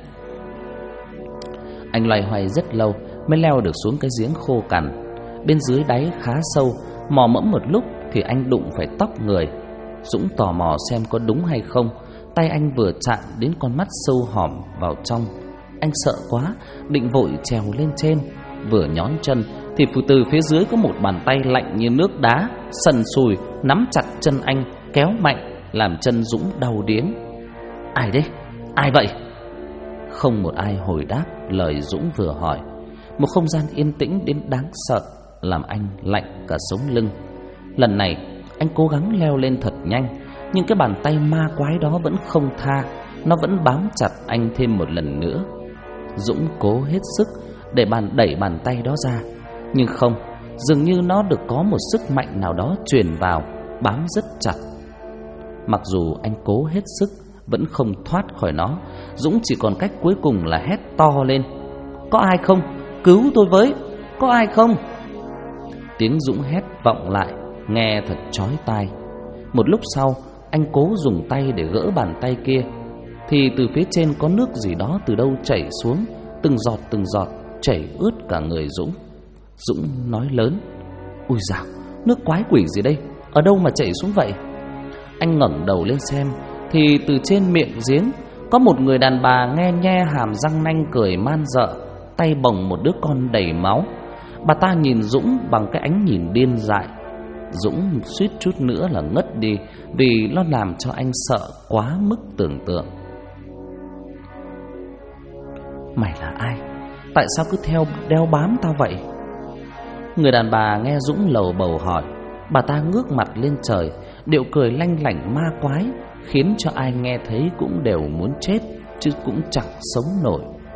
Anh loay hoay rất lâu mới leo được xuống cái giếng khô cằn. Bên dưới đáy khá sâu, mò mẫm một lúc thì anh đụng phải tóc người. Dũng tò mò xem có đúng hay không. Tay anh vừa chạm đến con mắt sâu hòm vào trong. Anh sợ quá, định vội trèo lên trên. Vừa nhón chân thì từ phía dưới có một bàn tay lạnh như nước đá sần sùi nắm chặt chân anh, kéo mạnh làm chân Dũng đau điếng. Ai đấy? Ai vậy? Không một ai hồi đáp lời Dũng vừa hỏi. Một không gian yên tĩnh đến đáng sợ làm anh lạnh cả sống lưng. Lần này anh cố gắng leo lên thật nhanh, nhưng cái bàn tay ma quái đó vẫn không tha. Nó vẫn bám chặt anh thêm một lần nữa. Dũng cố hết sức để đẩy bàn tay đó ra, nhưng không, dường như nó được có một sức mạnh nào đó truyền vào, bám rất chặt. Mặc dù anh cố hết sức vẫn không thoát khỏi nó. Dũng chỉ còn cách cuối cùng là hét to lên. Có ai không? Cứu tôi với! Có ai không? Tiếng Dũng hét vọng lại nghe thật chói tai. Một lúc sau, anh cố dùng tay để gỡ bàn tay kia, thì từ phía trên có nước gì đó từ đâu chảy xuống, từng giọt chảy ướt cả người Dũng. Dũng nói lớn: "Ui dào, nước quái quỷ gì đây? Ở đâu mà chảy xuống vậy?" Anh ngẩng đầu lên xem, thì từ trên miệng giếng có một người đàn bà nhe nhe hàm răng nanh cười man dợ, tay bồng một đứa con đầy máu. Bà ta nhìn Dũng bằng cái ánh nhìn điên dại. Dũng suýt chút nữa là ngất đi, vì nó làm cho anh sợ quá mức tưởng tượng. "Mày là ai? Tại sao cứ đeo bám tao vậy?" Người đàn bà nghe Dũng lầu bầu hỏi. Bà ta ngước mặt lên trời, điệu cười lanh lảnh ma quái, khiến cho ai nghe thấy cũng đều muốn chết, chứ cũng chẳng sống nổi.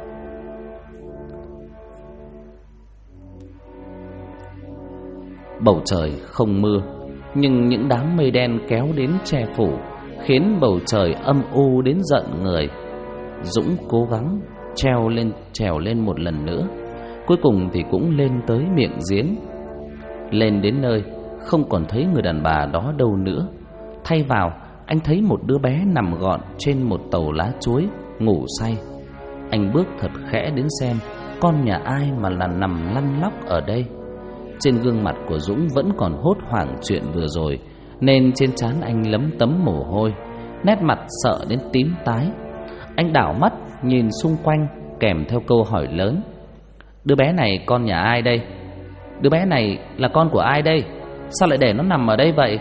Bầu trời không mưa, nhưng những đám mây đen kéo đến che phủ, khiến bầu trời âm u đến giận người. Dũng cố gắng trèo lên một lần nữa, cuối cùng thì cũng lên tới miệng giếng. Lên đến nơi, không còn thấy người đàn bà đó đâu nữa. Thay vào, anh thấy một đứa bé nằm gọn trên một tàu lá chuối, ngủ say. Anh bước thật khẽ đến xem con nhà ai mà là nằm lăn lóc ở đây. Trên gương mặt của Dũng vẫn còn hốt hoảng chuyện vừa rồi, nên trên trán anh lấm tấm mồ hôi, nét mặt sợ đến tím tái. Anh đảo mắt nhìn xung quanh, kèm theo câu hỏi lớn: "Đứa bé này con nhà ai đây? Đứa bé này là con của ai đây? Sao lại để nó nằm ở đây vậy?"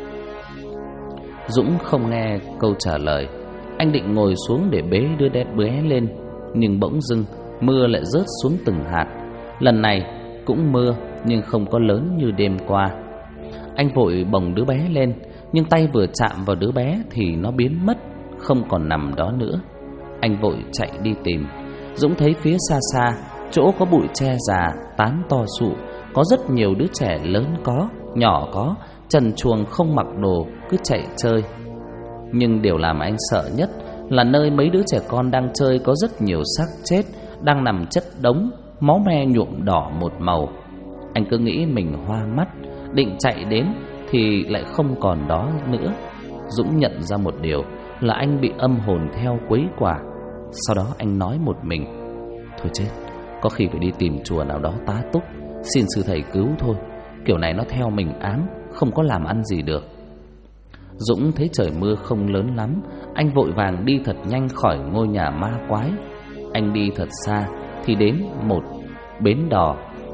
Dũng không nghe câu trả lời. Anh định ngồi xuống để bế đứa bé lên, nhưng bỗng dưng mưa lại rớt xuống từng hạt. Lần này cũng mưa, nhưng không có lớn như đêm qua. Anh vội bồng đứa bé lên, nhưng tay vừa chạm vào đứa bé thì nó biến mất, không còn nằm đó nữa. Anh vội chạy đi tìm. Dũng thấy phía xa xa, chỗ có bụi tre già, tán to sụ, có rất nhiều đứa trẻ lớn có, nhỏ có, trần truồng không mặc đồ, cứ chạy chơi. Nhưng điều làm anh sợ nhất là nơi mấy đứa trẻ con đang chơi có rất nhiều xác chết đang nằm chất đống, máu me nhuộm đỏ một màu. Anh cứ nghĩ mình hoa mắt, định chạy đến thì lại không còn đó nữa. Dũng nhận ra một điều là anh bị âm hồn theo quấy quả. Sau đó anh nói một mình: "Thôi chết, có khi phải đi tìm chùa nào đó tá túc, xin sư thầy cứu thôi. Kiểu này nó theo mình ám, không có làm ăn gì được." Dũng thấy trời mưa không lớn lắm, anh vội vàng đi thật nhanh khỏi ngôi nhà ma quái. Anh đi thật xa thì đến một bến đò.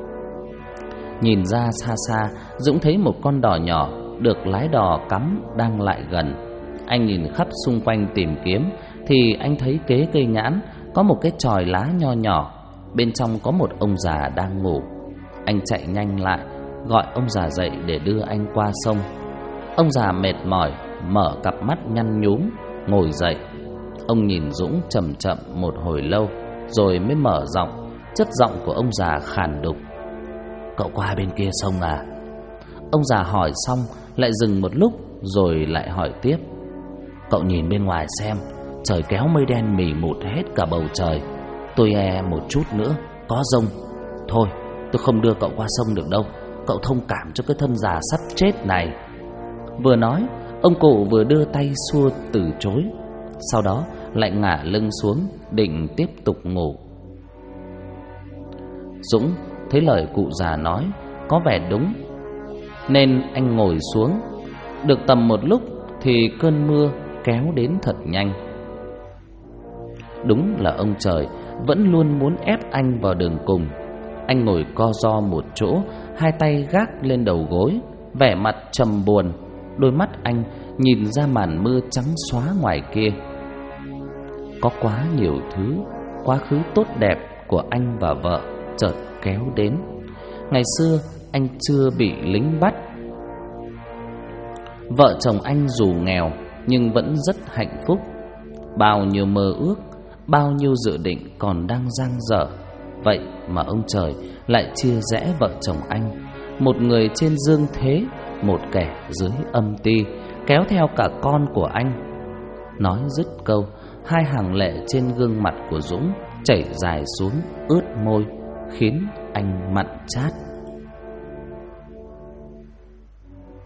Nhìn ra xa xa, Dũng thấy một con đò nhỏ được lái đò cắm đang lại gần. Anh nhìn khắp xung quanh tìm kiếm thì anh thấy kế cây nhãn có một cái chòi lá nho nhỏ, bên trong có một ông già đang ngủ. Anh chạy nhanh lại, gọi ông già dậy để đưa anh qua sông. Ông già mệt mỏi, mở cặp mắt nhăn nhúm, ngồi dậy. Ông nhìn Dũng chậm chậm một hồi lâu, rồi mới mở giọng. Chất giọng của ông già khàn đục: "Cậu qua bên kia sông à?" Ông già hỏi xong lại dừng một lúc, rồi lại hỏi tiếp: "Cậu nhìn bên ngoài xem, trời kéo mây đen mì mụt hết cả bầu trời. Tôi e một chút nữa có giông. Thôi, tôi không đưa cậu qua sông được đâu. Cậu thông cảm cho cái thân già sắp chết này." Vừa nói, ông cụ vừa đưa tay xua từ chối. Sau đó lại ngả lưng xuống, định tiếp tục ngủ. Dũng thấy lời cụ già nói có vẻ đúng, nên anh ngồi xuống. Được tầm một lúc thì cơn mưa kéo đến thật nhanh. Đúng là ông trời vẫn luôn muốn ép anh vào đường cùng. Anh ngồi co ro một chỗ, hai tay gác lên đầu gối, vẻ mặt trầm buồn. Đôi mắt anh nhìn ra màn mưa trắng xóa ngoài kia. Có quá nhiều thứ, quá khứ tốt đẹp của anh và vợ chợt kéo đến. Ngày xưa anh chưa bị lính bắt. Vợ chồng anh dù nghèo nhưng vẫn rất hạnh phúc. Bao nhiêu mơ ước, bao nhiêu dự định còn đang dang dở. Vậy mà ông trời lại chia rẽ vợ chồng anh. Một người trên dương thế, một kẻ dưới âm ti, kéo theo cả con của anh. Nói dứt câu, hai hàng lệ trên gương mặt của Dũng chảy dài xuống ướt môi, khiến anh mặn chát.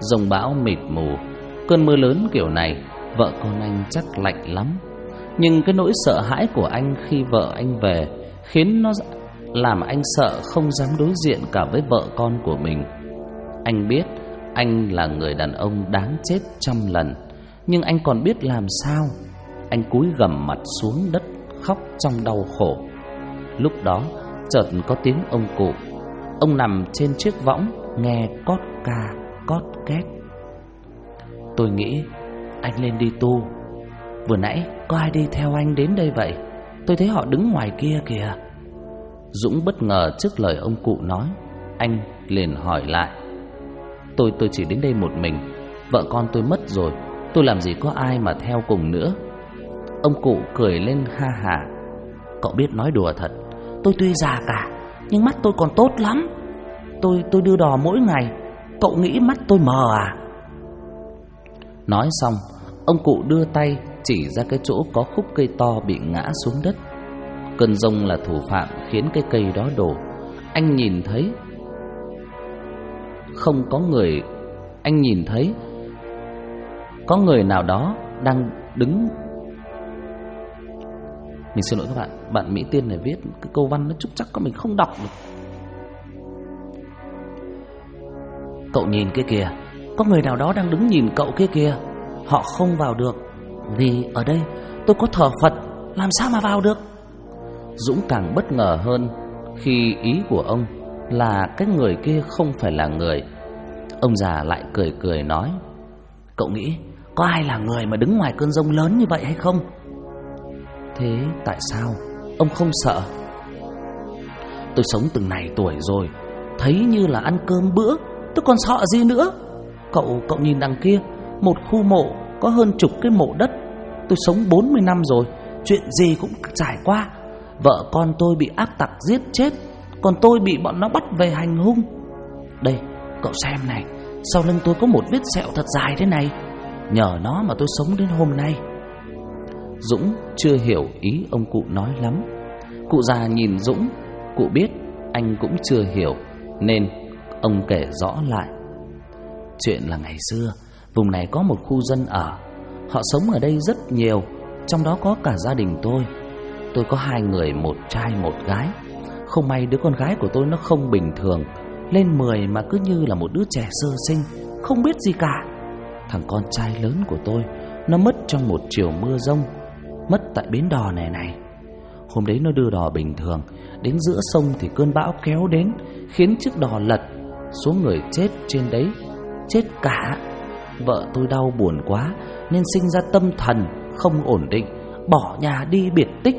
Dông bão mịt mù, cơn mưa lớn kiểu này, vợ con anh chắc lạnh lắm. Nhưng cái nỗi sợ hãi của anh khi vợ anh về khiến nó làm anh sợ không dám đối diện cả với vợ con của mình. Anh biết anh là người đàn ông đáng chết trăm lần, nhưng anh còn biết làm sao. Anh cúi gằm mặt xuống đất khóc trong đau khổ. Lúc đó chợt có tiếng ông cụ. Ông nằm trên chiếc võng nghe cót ca cót két. Tôi nghĩ anh lên đi tu. Vừa nãy có ai đi theo anh đến đây vậy? Tôi thấy họ đứng ngoài kia kìa. Dũng bất ngờ trước lời ông cụ nói. Anh liền hỏi lại. Tôi chỉ đến đây một mình. Vợ con tôi mất rồi, tôi làm gì có ai mà theo cùng nữa. Ông cụ cười lên ha hả. Cậu biết nói đùa thật. Tôi tuy già cả, nhưng mắt tôi còn tốt lắm. Tôi đưa đò mỗi ngày. Cậu nghĩ mắt tôi mờ à? Nói xong, ông cụ đưa tay chỉ ra cái chỗ có khúc cây to bị ngã xuống đất. Cơn giông là thủ phạm khiến cái cây đó đổ. Anh nhìn thấy không có người. Anh nhìn thấy có người nào đó đang đứng. Mình xin lỗi các bạn. Bạn Mỹ Tiên này viết cái câu văn nó trúc trắc có mình không đọc được. Cậu nhìn cái kìa, có người nào đó đang đứng nhìn cậu kia kìa. Họ không vào được vì ở đây tôi có thờ Phật, làm sao mà vào được. Dũng càng bất ngờ hơn khi ý của ông là cái người kia không phải là người. Ông già lại cười cười nói. Cậu nghĩ có ai là người mà đứng ngoài cơn giông lớn như vậy hay không? Thế tại sao ông không sợ? Tôi sống từng này tuổi rồi, thấy như là ăn cơm bữa, tôi còn sợ gì nữa. Cậu nhìn đằng kia, một khu mộ có hơn chục cái mộ đất. Tôi sống 40 năm rồi, chuyện gì cũng trải qua. Vợ con tôi bị ác tặc giết chết, còn tôi bị bọn nó bắt về hành hung. Đây, cậu xem này, sau lưng tôi có một vết sẹo thật dài thế này. Nhờ nó mà tôi sống đến hôm nay. Dũng chưa hiểu ý ông cụ nói lắm. Cụ già nhìn Dũng, cụ biết anh cũng chưa hiểu, nên ông kể rõ lại. Chuyện là ngày xưa, vùng này có một khu dân ở. Họ sống ở đây rất nhiều, trong đó có cả gia đình tôi. Tôi có 2 người, một trai một gái. Không may đứa con gái của tôi nó không bình thường, lên 10 mà cứ như là một đứa trẻ sơ sinh, không biết gì cả. Thằng con trai lớn của tôi nó mất trong một chiều mưa giông, mất tại bến đò này. Hôm đấy nó đưa đò bình thường, đến giữa sông thì cơn bão kéo đến, khiến chiếc đò lật, số người chết trên đấy, chết cả. Vợ tôi đau buồn quá nên sinh ra tâm thần không ổn định, bỏ nhà đi biệt tích.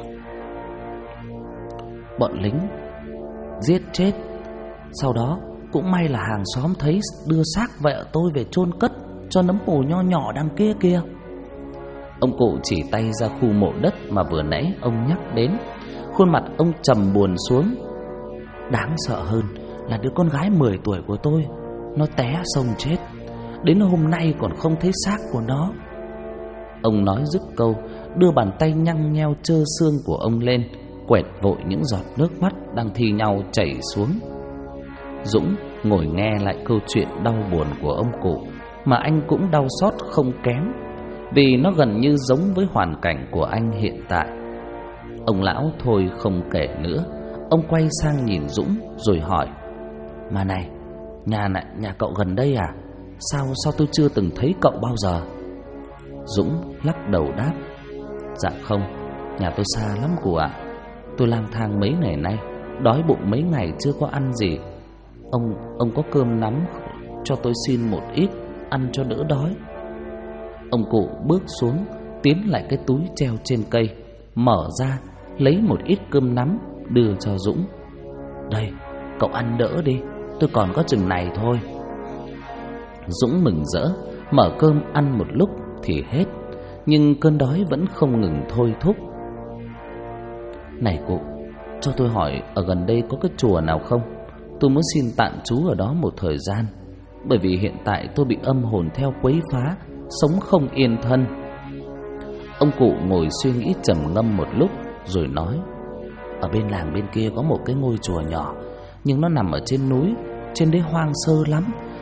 Bọn lính giết chết. Sau đó cũng may là hàng xóm thấy, đưa xác vợ tôi về chôn cất cho nấm mồ nho nhỏ đằng kia kìa. Ông cụ chỉ tay ra khu mộ đất mà vừa nãy ông nhắc đến. Khuôn mặt ông trầm buồn xuống. Đáng sợ hơn là đứa con gái 10 tuổi của tôi, nó té sông chết. Đến hôm nay còn không thấy xác của nó. Ông nói dứt câu, đưa bàn tay nhăn nheo trơ xương của ông lên, quẹt vội những giọt nước mắt đang thi nhau chảy xuống. Dũng ngồi nghe lại câu chuyện đau buồn của ông cụ, mà anh cũng đau xót không kém, vì nó gần như giống với hoàn cảnh của anh hiện tại. Ông lão thôi không kể nữa. Ông quay sang nhìn Dũng rồi hỏi. Mà này, nhà cậu gần đây à? Sao tôi chưa từng thấy cậu bao giờ? Dũng lắc đầu đáp. Dạ không, nhà tôi xa lắm cụ ạ. Tôi lang thang mấy ngày nay, đói bụng mấy ngày chưa có ăn gì. Ông có cơm nắm cho tôi xin một ít, ăn cho đỡ đói. Ông cụ bước xuống, tiến lại cái túi treo trên cây, mở ra, lấy một ít cơm nắm, đưa cho Dũng. Đây, cậu ăn đỡ đi, tôi còn có chừng này thôi. Dũng mừng rỡ, mở cơm ăn một lúc thì hết, nhưng cơn đói vẫn không ngừng thôi thúc. Này cụ, cho tôi hỏi ở gần đây có cái chùa nào không? Tôi muốn xin tạm trú ở đó một thời gian, bởi vì hiện tại tôi bị âm hồn theo quấy phá, sống không yên thân. Ông cụ ngồi suy nghĩ trầm ngâm một lúc rồi nói. Ở bên làng bên kia có một cái ngôi chùa nhỏ, nhưng nó nằm ở trên núi, trên đấy hoang sơ lắm,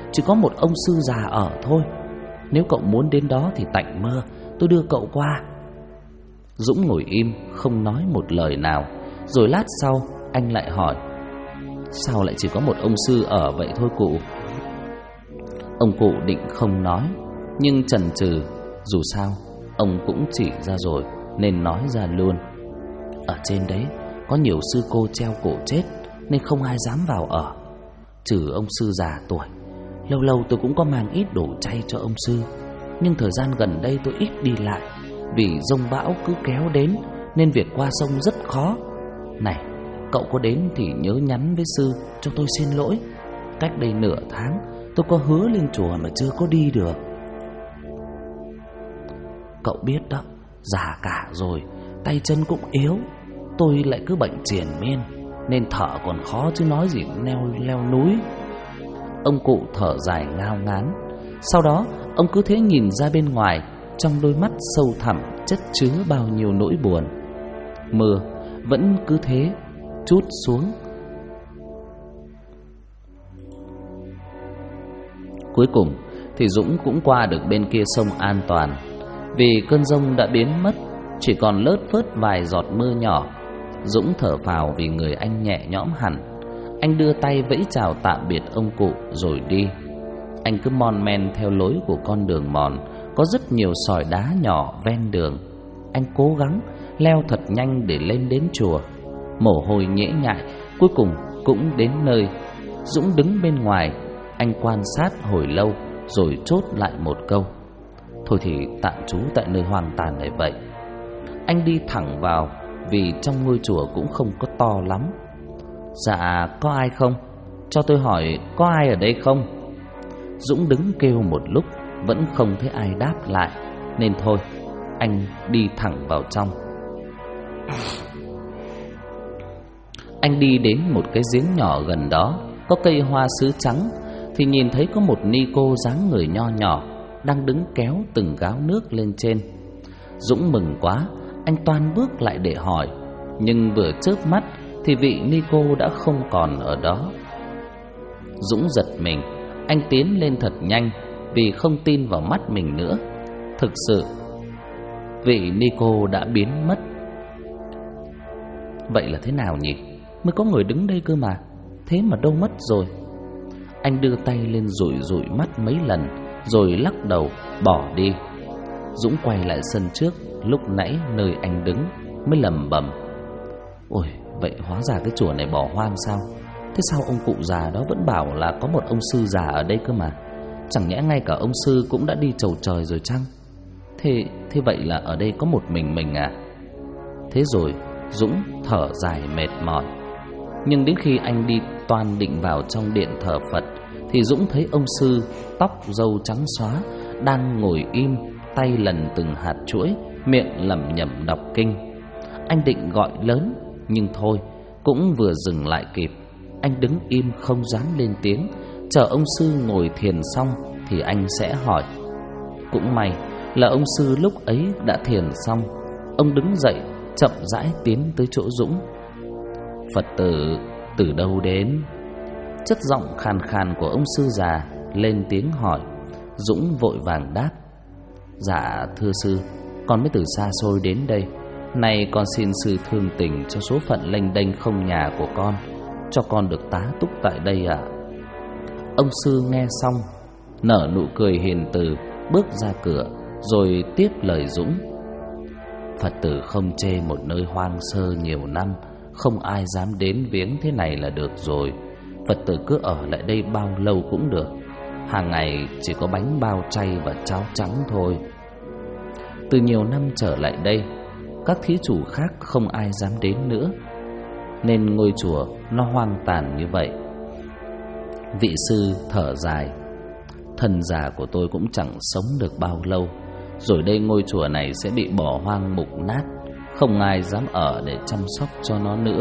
chỉ có một ông sư già ở thôi. Nếu cậu muốn đến đó thì tạnh mơ, tôi đưa cậu qua. Dũng ngồi im, không nói một lời nào. Rồi lát sau, anh lại hỏi: sao lại chỉ có một ông sư ở vậy thôi cụ? Ông cụ định không nói, nhưng chần chừ. Dù sao, ông cũng chỉ ra rồi, nên nói ra luôn. Ở trên đấy có nhiều sư cô treo cổ chết, nên không ai dám vào ở, trừ ông sư già tuổi. Lâu lâu tôi cũng có mang ít đồ chay cho ông sư, nhưng thời gian gần đây tôi ít đi lại, vì giông bão cứ kéo đến, nên việc qua sông rất khó. Này, cậu có đến thì nhớ nhắn với sư cho tôi xin lỗi. Cách đây nửa tháng tôi có hứa lên chùa mà chưa có đi được. Cậu biết đó, già cả rồi, tay chân cũng yếu. Tôi lại cứ bệnh triền miên, nên thở còn khó chứ nói gì leo núi. Ông cụ thở dài ngao ngán. Sau đó ông cứ thế nhìn ra bên ngoài, trong đôi mắt sâu thẳm chất chứa bao nhiêu nỗi buồn. Mưa vẫn cứ thế trút xuống. Cuối cùng thì Dũng cũng qua được bên kia sông an toàn. Vì cơn giông đã biến mất, chỉ còn lớt phớt vài giọt mưa nhỏ. Dũng thở phào vì người anh nhẹ nhõm hẳn. Anh đưa tay vẫy chào tạm biệt ông cụ rồi đi. Anh cứ mon men theo lối của con đường mòn, có rất nhiều sỏi đá nhỏ ven đường. Anh cố gắng leo thật nhanh để lên đến chùa. Mồ hôi nhễ nhại, cuối cùng cũng đến nơi. Dũng đứng bên ngoài, anh quan sát hồi lâu rồi chốt lại một câu: thôi thì tạm trú tại nơi hoang tàn này vậy. Anh đi thẳng vào, vì trong ngôi chùa cũng không có to lắm. Dạ, có ai không? Cho tôi hỏi, có ai ở đây không? Dũng đứng kêu một lúc, vẫn không thấy ai đáp lại, nên thôi, anh đi thẳng vào trong. Anh đi đến một cái giếng nhỏ gần đó, có cây hoa sứ trắng, thì nhìn thấy có một ni cô dáng người nho nhỏ đang đứng kéo từng gáo nước lên trên. Dũng mừng quá, anh toan bước lại để hỏi, nhưng vừa chớp mắt thì vị ni cô đã không còn ở đó. Dũng giật mình, anh tiến lên thật nhanh vì không tin vào mắt mình nữa. Thực sự, vị ni cô đã biến mất. Vậy là thế nào nhỉ? Mới có người đứng đây cơ mà, thế mà đâu mất rồi? Anh đưa tay lên dụi dụi mắt mấy lần, rồi lắc đầu bỏ đi. Dũng quay lại sân trước, lúc nãy nơi anh đứng, mới lẩm bẩm: ôi, vậy hóa ra cái chùa này bỏ hoang sao? Thế sao ông cụ già đó vẫn bảo là có một ông sư già ở đây cơ mà? Chẳng nhẽ ngay cả ông sư cũng đã đi chầu trời rồi chăng? Thế vậy là ở đây có một mình à? Thế rồi Dũng thở dài mệt mỏi. Nhưng đến khi anh đi toan định vào trong điện thờ Phật, thì Dũng thấy ông sư tóc râu trắng xóa đang ngồi im, tay lần từng hạt chuỗi, miệng lẩm nhẩm đọc kinh. Anh định gọi lớn, nhưng thôi, cũng vừa dừng lại kịp. Anh đứng im không dám lên tiếng, chờ ông sư ngồi thiền xong thì anh sẽ hỏi. Cũng may là ông sư lúc ấy đã thiền xong. Ông đứng dậy, chậm rãi tiến tới chỗ Dũng. Phật tử từ đâu đến? Chất giọng khàn khàn của ông sư già lên tiếng hỏi. Dũng vội vàng đáp: dạ thưa sư, con mới từ xa xôi đến đây. Nay con xin sư thương tình cho số phận lênh đênh không nhà của con, cho con được tá túc tại đây ạ. Ông sư nghe xong, nở nụ cười hiền từ, bước ra cửa, rồi tiếp lời Dũng: Phật tử không chê một nơi hoang sơ nhiều năm, không ai dám đến viếng thế này là được rồi. Phật tử cứ ở lại đây bao lâu cũng được. Hàng ngày chỉ có bánh bao chay và cháo trắng thôi. Từ nhiều năm trở lại đây, các thí chủ khác không ai dám đến nữa, nên ngôi chùa nó hoang tàn như vậy. Vị sư thở dài: thân già của tôi cũng chẳng sống được bao lâu, rồi đây ngôi chùa này sẽ bị bỏ hoang mục nát, không ai dám ở để chăm sóc cho nó nữa.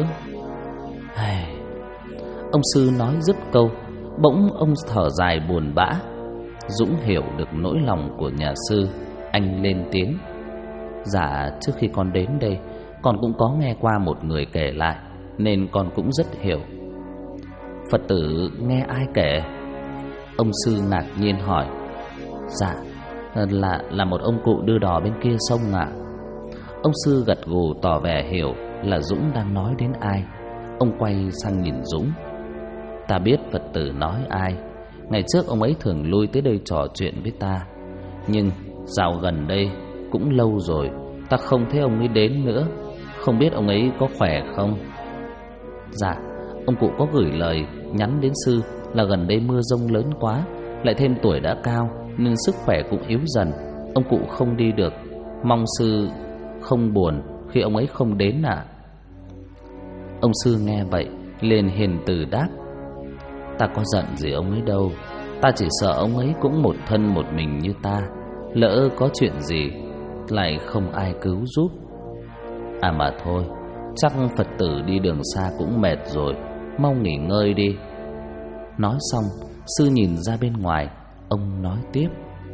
Ông sư nói dứt câu, bỗng ông thở dài buồn bã. Dũng hiểu được nỗi lòng của nhà sư, anh lên tiếng: dạ, trước khi con đến đây, con cũng có nghe qua một người kể lại, nên con cũng rất hiểu. Phật tử nghe ai kể? Ông sư ngạc nhiên hỏi: Dạ, là một ông cụ đưa đò bên kia sông ạ. Ông sư gật gù tỏ vẻ hiểu là Dũng đang nói đến ai. Ông quay sang nhìn Dũng: Ta biết Phật tử nói ai. Ngày trước ông ấy thường lui tới đây trò chuyện với ta, nhưng dạo gần đây cũng lâu rồi ta không thấy ông ấy đến nữa. Không biết ông ấy có khỏe không? Dạ, ông cụ có gửi lời nhắn đến sư là gần đây mưa giông lớn quá, lại thêm tuổi đã cao nên sức khỏe cũng yếu dần. Ông cụ không đi được, mong sư không buồn khi ông ấy không đến ạ. Ông sư nghe vậy liền hiền từ đáp: Ta có giận gì ông ấy đâu. Ta chỉ sợ ông ấy cũng một thân một mình như ta, lỡ có chuyện gì lại không ai cứu giúp. À mà thôi, chắc Phật tử đi đường xa cũng mệt rồi, mau nghỉ ngơi đi. Nói xong, sư nhìn ra bên ngoài. Ông nói tiếp: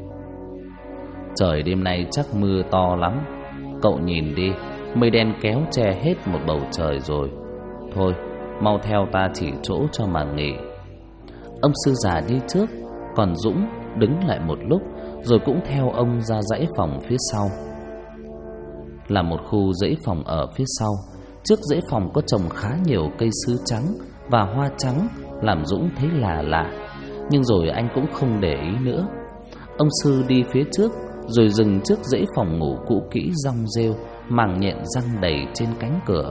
Trời đêm nay chắc mưa to lắm. Cậu nhìn đi, mây đen kéo che hết một bầu trời rồi. Thôi, mau theo ta chỉ chỗ cho mà nghỉ. Ông sư già đi trước, còn Dũng đứng lại một lúc rồi cũng theo ông ra dãy phòng phía sau. Là một khu dãy phòng ở phía sau. Trước dãy phòng có trồng khá nhiều cây sứ trắng và hoa trắng, làm Dũng thấy lạ lạ, nhưng rồi anh cũng không để ý nữa. Ông sư đi phía trước rồi dừng trước dãy phòng ngủ cũ kỹ rong rêu, màng nhện răng đầy trên cánh cửa.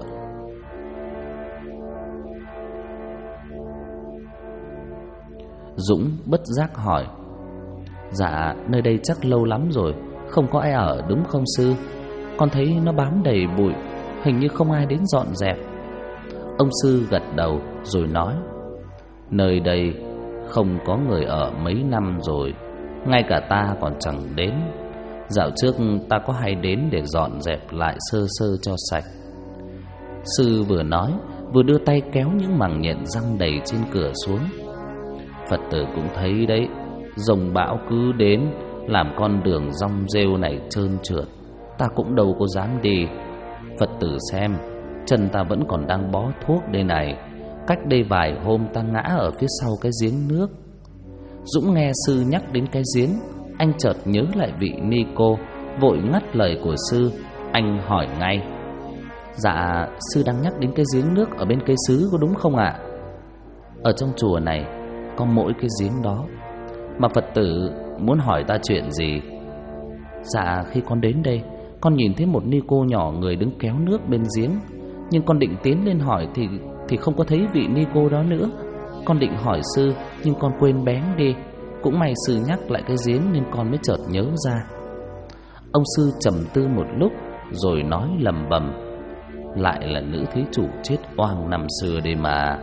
Dũng bất giác hỏi: Dạ, nơi đây chắc lâu lắm rồi, không có ai ở đúng không sư? Con thấy nó bám đầy bụi, hình như không ai đến dọn dẹp. Ông sư gật đầu rồi nói: Nơi đây không có người ở mấy năm rồi, ngay cả ta còn chẳng đến. Dạo trước ta có hay đến để dọn dẹp lại sơ sơ cho sạch. Sư vừa nói vừa đưa tay kéo những màng nhện răng đầy trên cửa xuống. Phật tử cũng thấy đấy, dòng bão cứ đến làm con đường rong rêu này trơn trượt, ta cũng đâu có dám đi. Phật tử xem, chân ta vẫn còn đang bó thuốc đây này. Cách đây vài hôm ta ngã ở phía sau cái giếng nước. Dũng nghe sư nhắc đến cái giếng, anh chợt nhớ lại vị ni cô, vội ngắt lời của sư. Anh hỏi ngay: Dạ, sư đang nhắc đến cái giếng nước ở bên cây sứ có đúng không ạ? Ở trong chùa này có mỗi cái giếng đó. Mà Phật tử muốn hỏi ta chuyện gì? Dạ, khi con đến đây, con nhìn thấy một ni cô nhỏ người đứng kéo nước bên giếng, nhưng con định tiến lên hỏi thì không có thấy vị ni cô đó nữa. Con định hỏi sư nhưng con quên bén đi. Cũng may sư nhắc lại cái giếng nên con mới chợt nhớ ra. Ông sư trầm tư một lúc rồi nói lẩm bẩm: Lại là nữ thí chủ chết oan năm xưa đây mà.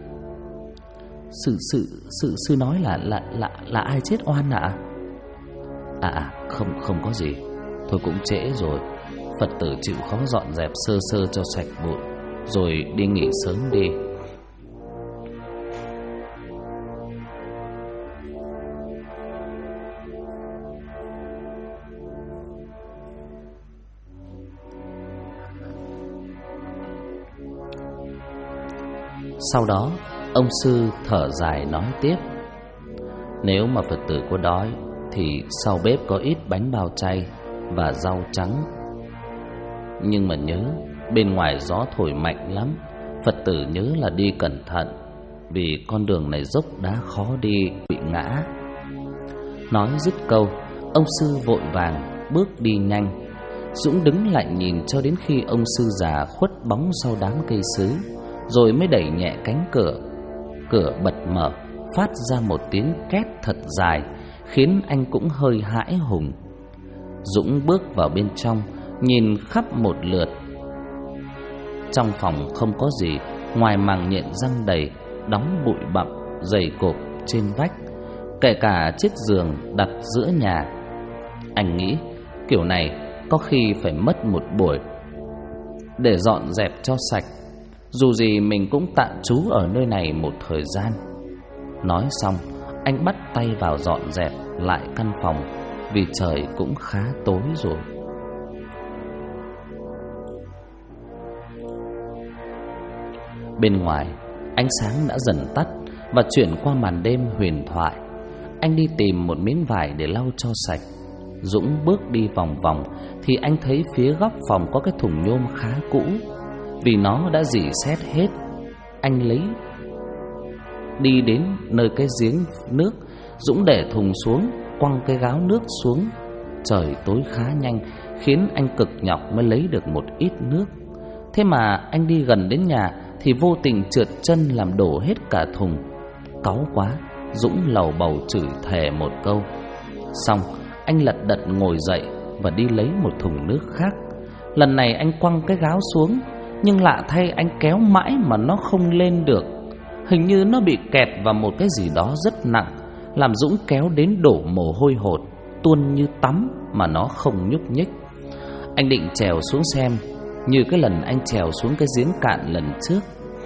Sư nói là ai chết oan ạ? Không có gì. Thôi cũng trễ rồi, Phật tử chịu khó dọn dẹp sơ sơ cho sạch bụi rồi đi nghỉ sớm đi. Sau đó ông sư thở dài nói tiếp: Nếu mà Phật tử có đói thì sau bếp có ít bánh bao chay và rau trắng. Nhưng mà nhớ, bên ngoài gió thổi mạnh lắm, Phật tử nhớ là đi cẩn thận, vì con đường này dốc đá khó đi, bị ngã. Nói dứt câu, ông sư vội vàng bước đi nhanh. Dũng đứng lại nhìn cho đến khi ông sư già khuất bóng sau đám cây sứ, rồi mới đẩy nhẹ cánh cửa. Cửa bật mở, phát ra một tiếng két thật dài, khiến anh cũng hơi hãi hùng. Dũng bước vào bên trong, nhìn khắp một lượt. Trong phòng không có gì ngoài màng nhện răng đầy, đóng bụi bặm dày cộp trên vách, kể cả chiếc giường đặt giữa nhà. Anh nghĩ kiểu này có khi phải mất một buổi để dọn dẹp cho sạch. Dù gì mình cũng tạm trú ở nơi này một thời gian. Nói xong, anh bắt tay vào dọn dẹp lại căn phòng, vì trời cũng khá tối rồi. Bên ngoài, ánh sáng đã dần tắt và chuyển qua màn đêm huyền thoại. anh đi tìm một miếng vải để lau cho sạch. Dũng bước đi vòng vòng thì anh thấy phía góc phòng có cái thùng nhôm khá cũ, vì nó đã rỉ sét hết. Anh lấy đi đến nơi cái giếng nước. Dũng để thùng xuống, quăng cái gáo nước xuống. Trời tối khá nhanh, khiến anh cực nhọc mới lấy được một ít nước. Thế mà anh đi gần đến nhà thì vô tình trượt chân làm đổ hết cả thùng. Cáu quá, Dũng lầu bầu chửi thề một câu. Xong, anh lật đật ngồi dậy và đi lấy một thùng nước khác. Lần này anh quăng cái gáo xuống, nhưng lạ thay anh kéo mãi mà nó không lên được. Hình như nó bị kẹt vào một cái gì đó rất nặng, làm Dũng kéo đến đổ mồ hôi hột, tuôn như tắm mà nó không nhúc nhích. Anh định trèo xuống xem, như cái lần anh trèo xuống cái giếng cạn lần trước.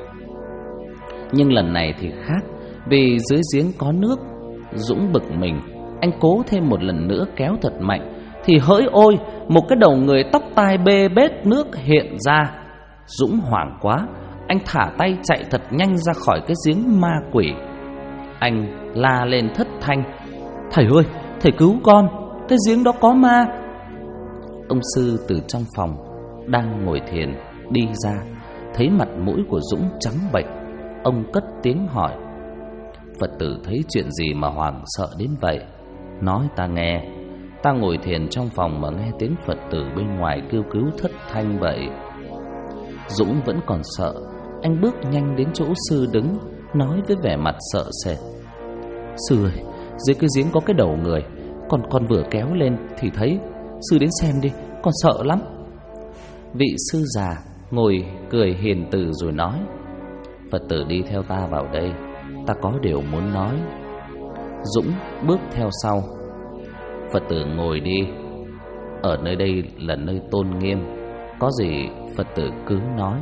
Nhưng lần này thì khác, vì dưới giếng có nước. Dũng bực mình, anh cố thêm một lần nữa kéo thật mạnh, thì hỡi ôi, một cái đầu người tóc tai bê bết nước hiện ra. Dũng hoảng quá, anh thả tay chạy thật nhanh ra khỏi cái giếng ma quỷ. Anh la lên thất thanh: "Thầy ơi, thầy cứu con, cái giếng đó có ma." Ông sư từ trong phòng đang ngồi thiền đi ra, thấy mặt mũi của Dũng trắng bệch. Ông cất tiếng hỏi: "Phật tử thấy chuyện gì mà hoảng sợ đến vậy? Nói ta nghe. Ta ngồi thiền trong phòng mà nghe tiếng Phật tử bên ngoài kêu cứu thất thanh vậy." Dũng vẫn còn sợ. Anh bước nhanh đến chỗ sư đứng, nói với vẻ mặt sợ sệt: "Sư ơi, dưới cái giếng có cái đầu người. Con vừa kéo lên thì thấy. Sư đến xem đi, con sợ lắm." Vị sư già ngồi cười hiền từ rồi nói: "Phật tử đi theo ta vào đây, ta có điều muốn nói." Dũng bước theo sau. "Phật tử ngồi đi. Ở nơi đây là nơi tôn nghiêm, có gì Phật tử cứ nói."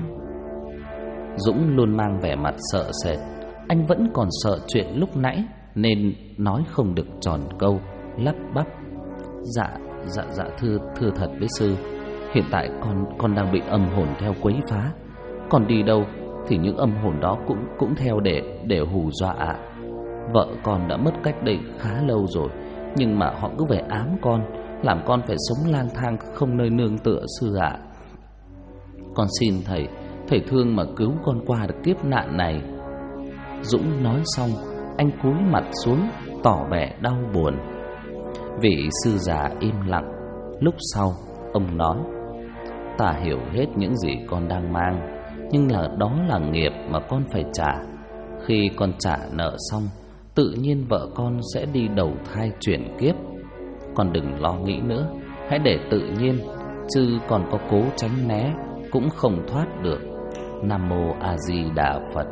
Dũng luôn mang vẻ mặt sợ sệt. Anh vẫn còn sợ chuyện lúc nãy nên nói không được tròn câu, lắp bắp: Dạ thưa thật với sư. Hiện tại con đang bị âm hồn theo quấy phá. Con đi đâu thì những âm hồn đó cũng theo để hù dọa ạ. Vợ con đã mất cách đây khá lâu rồi, nhưng mà họ cứ về ám con, làm con phải sống lang thang không nơi nương tựa sư ạ. Con xin thầy thương mà cứu con qua được kiếp nạn này." Dũng nói xong, anh cúi mặt xuống tỏ vẻ đau buồn. Vị sư già im lặng. Lúc sau ông nói: "Ta hiểu hết những gì con đang mang, nhưng đó là nghiệp mà con phải trả. Khi con trả nợ xong, tự nhiên vợ con sẽ đi đầu thai chuyển kiếp. Con đừng lo nghĩ nữa, hãy để tự nhiên, chứ còn có cố tránh né cũng không thoát được. Nam Mô A Di Đà Phật."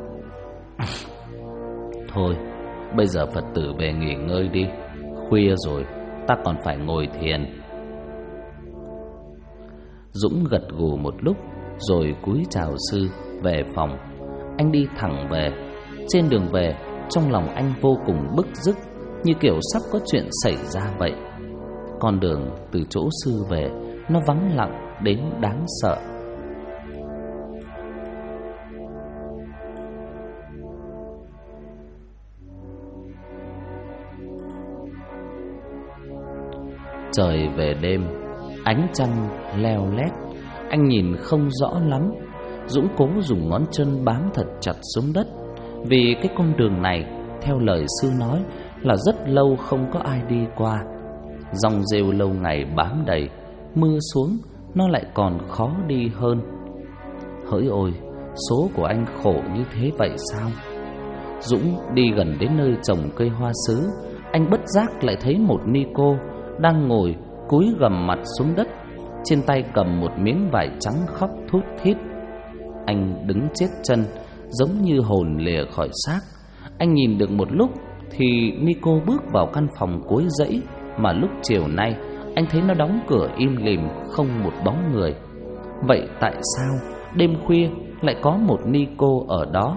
"Thôi, bây giờ Phật tử về nghỉ ngơi đi. Khuya rồi, ta còn phải ngồi thiền." Dũng gật gù một lúc rồi cúi chào sư về phòng. Anh đi thẳng về. Trên đường về, trong lòng anh vô cùng bức rứt, như kiểu sắp có chuyện xảy ra vậy. Con đường từ chỗ sư về nó vắng lặng đến đáng sợ. Trời về đêm, ánh trăng leo lét, anh nhìn không rõ lắm. Dũng cố dùng ngón chân bám thật chặt xuống đất, vì cái con đường này, theo lời sư nói, là rất lâu không có ai đi qua. Dòng rêu lâu ngày bám đầy, mưa xuống nó lại còn khó đi hơn. Hỡi ôi, số của anh khổ như thế vậy sao? Dũng đi gần đến nơi trồng cây hoa sứ, anh bất giác lại thấy một ni cô đang ngồi cúi gằm mặt xuống đất, trên tay cầm một miếng vải trắng khóc thút thít. Anh đứng chết chân, giống như hồn lìa khỏi xác. Anh nhìn được một lúc thì Nico bước vào căn phòng cuối dãy mà lúc chiều nay anh thấy nó đóng cửa im lìm, không một bóng người. Vậy tại sao đêm khuya lại có một Nico ở đó?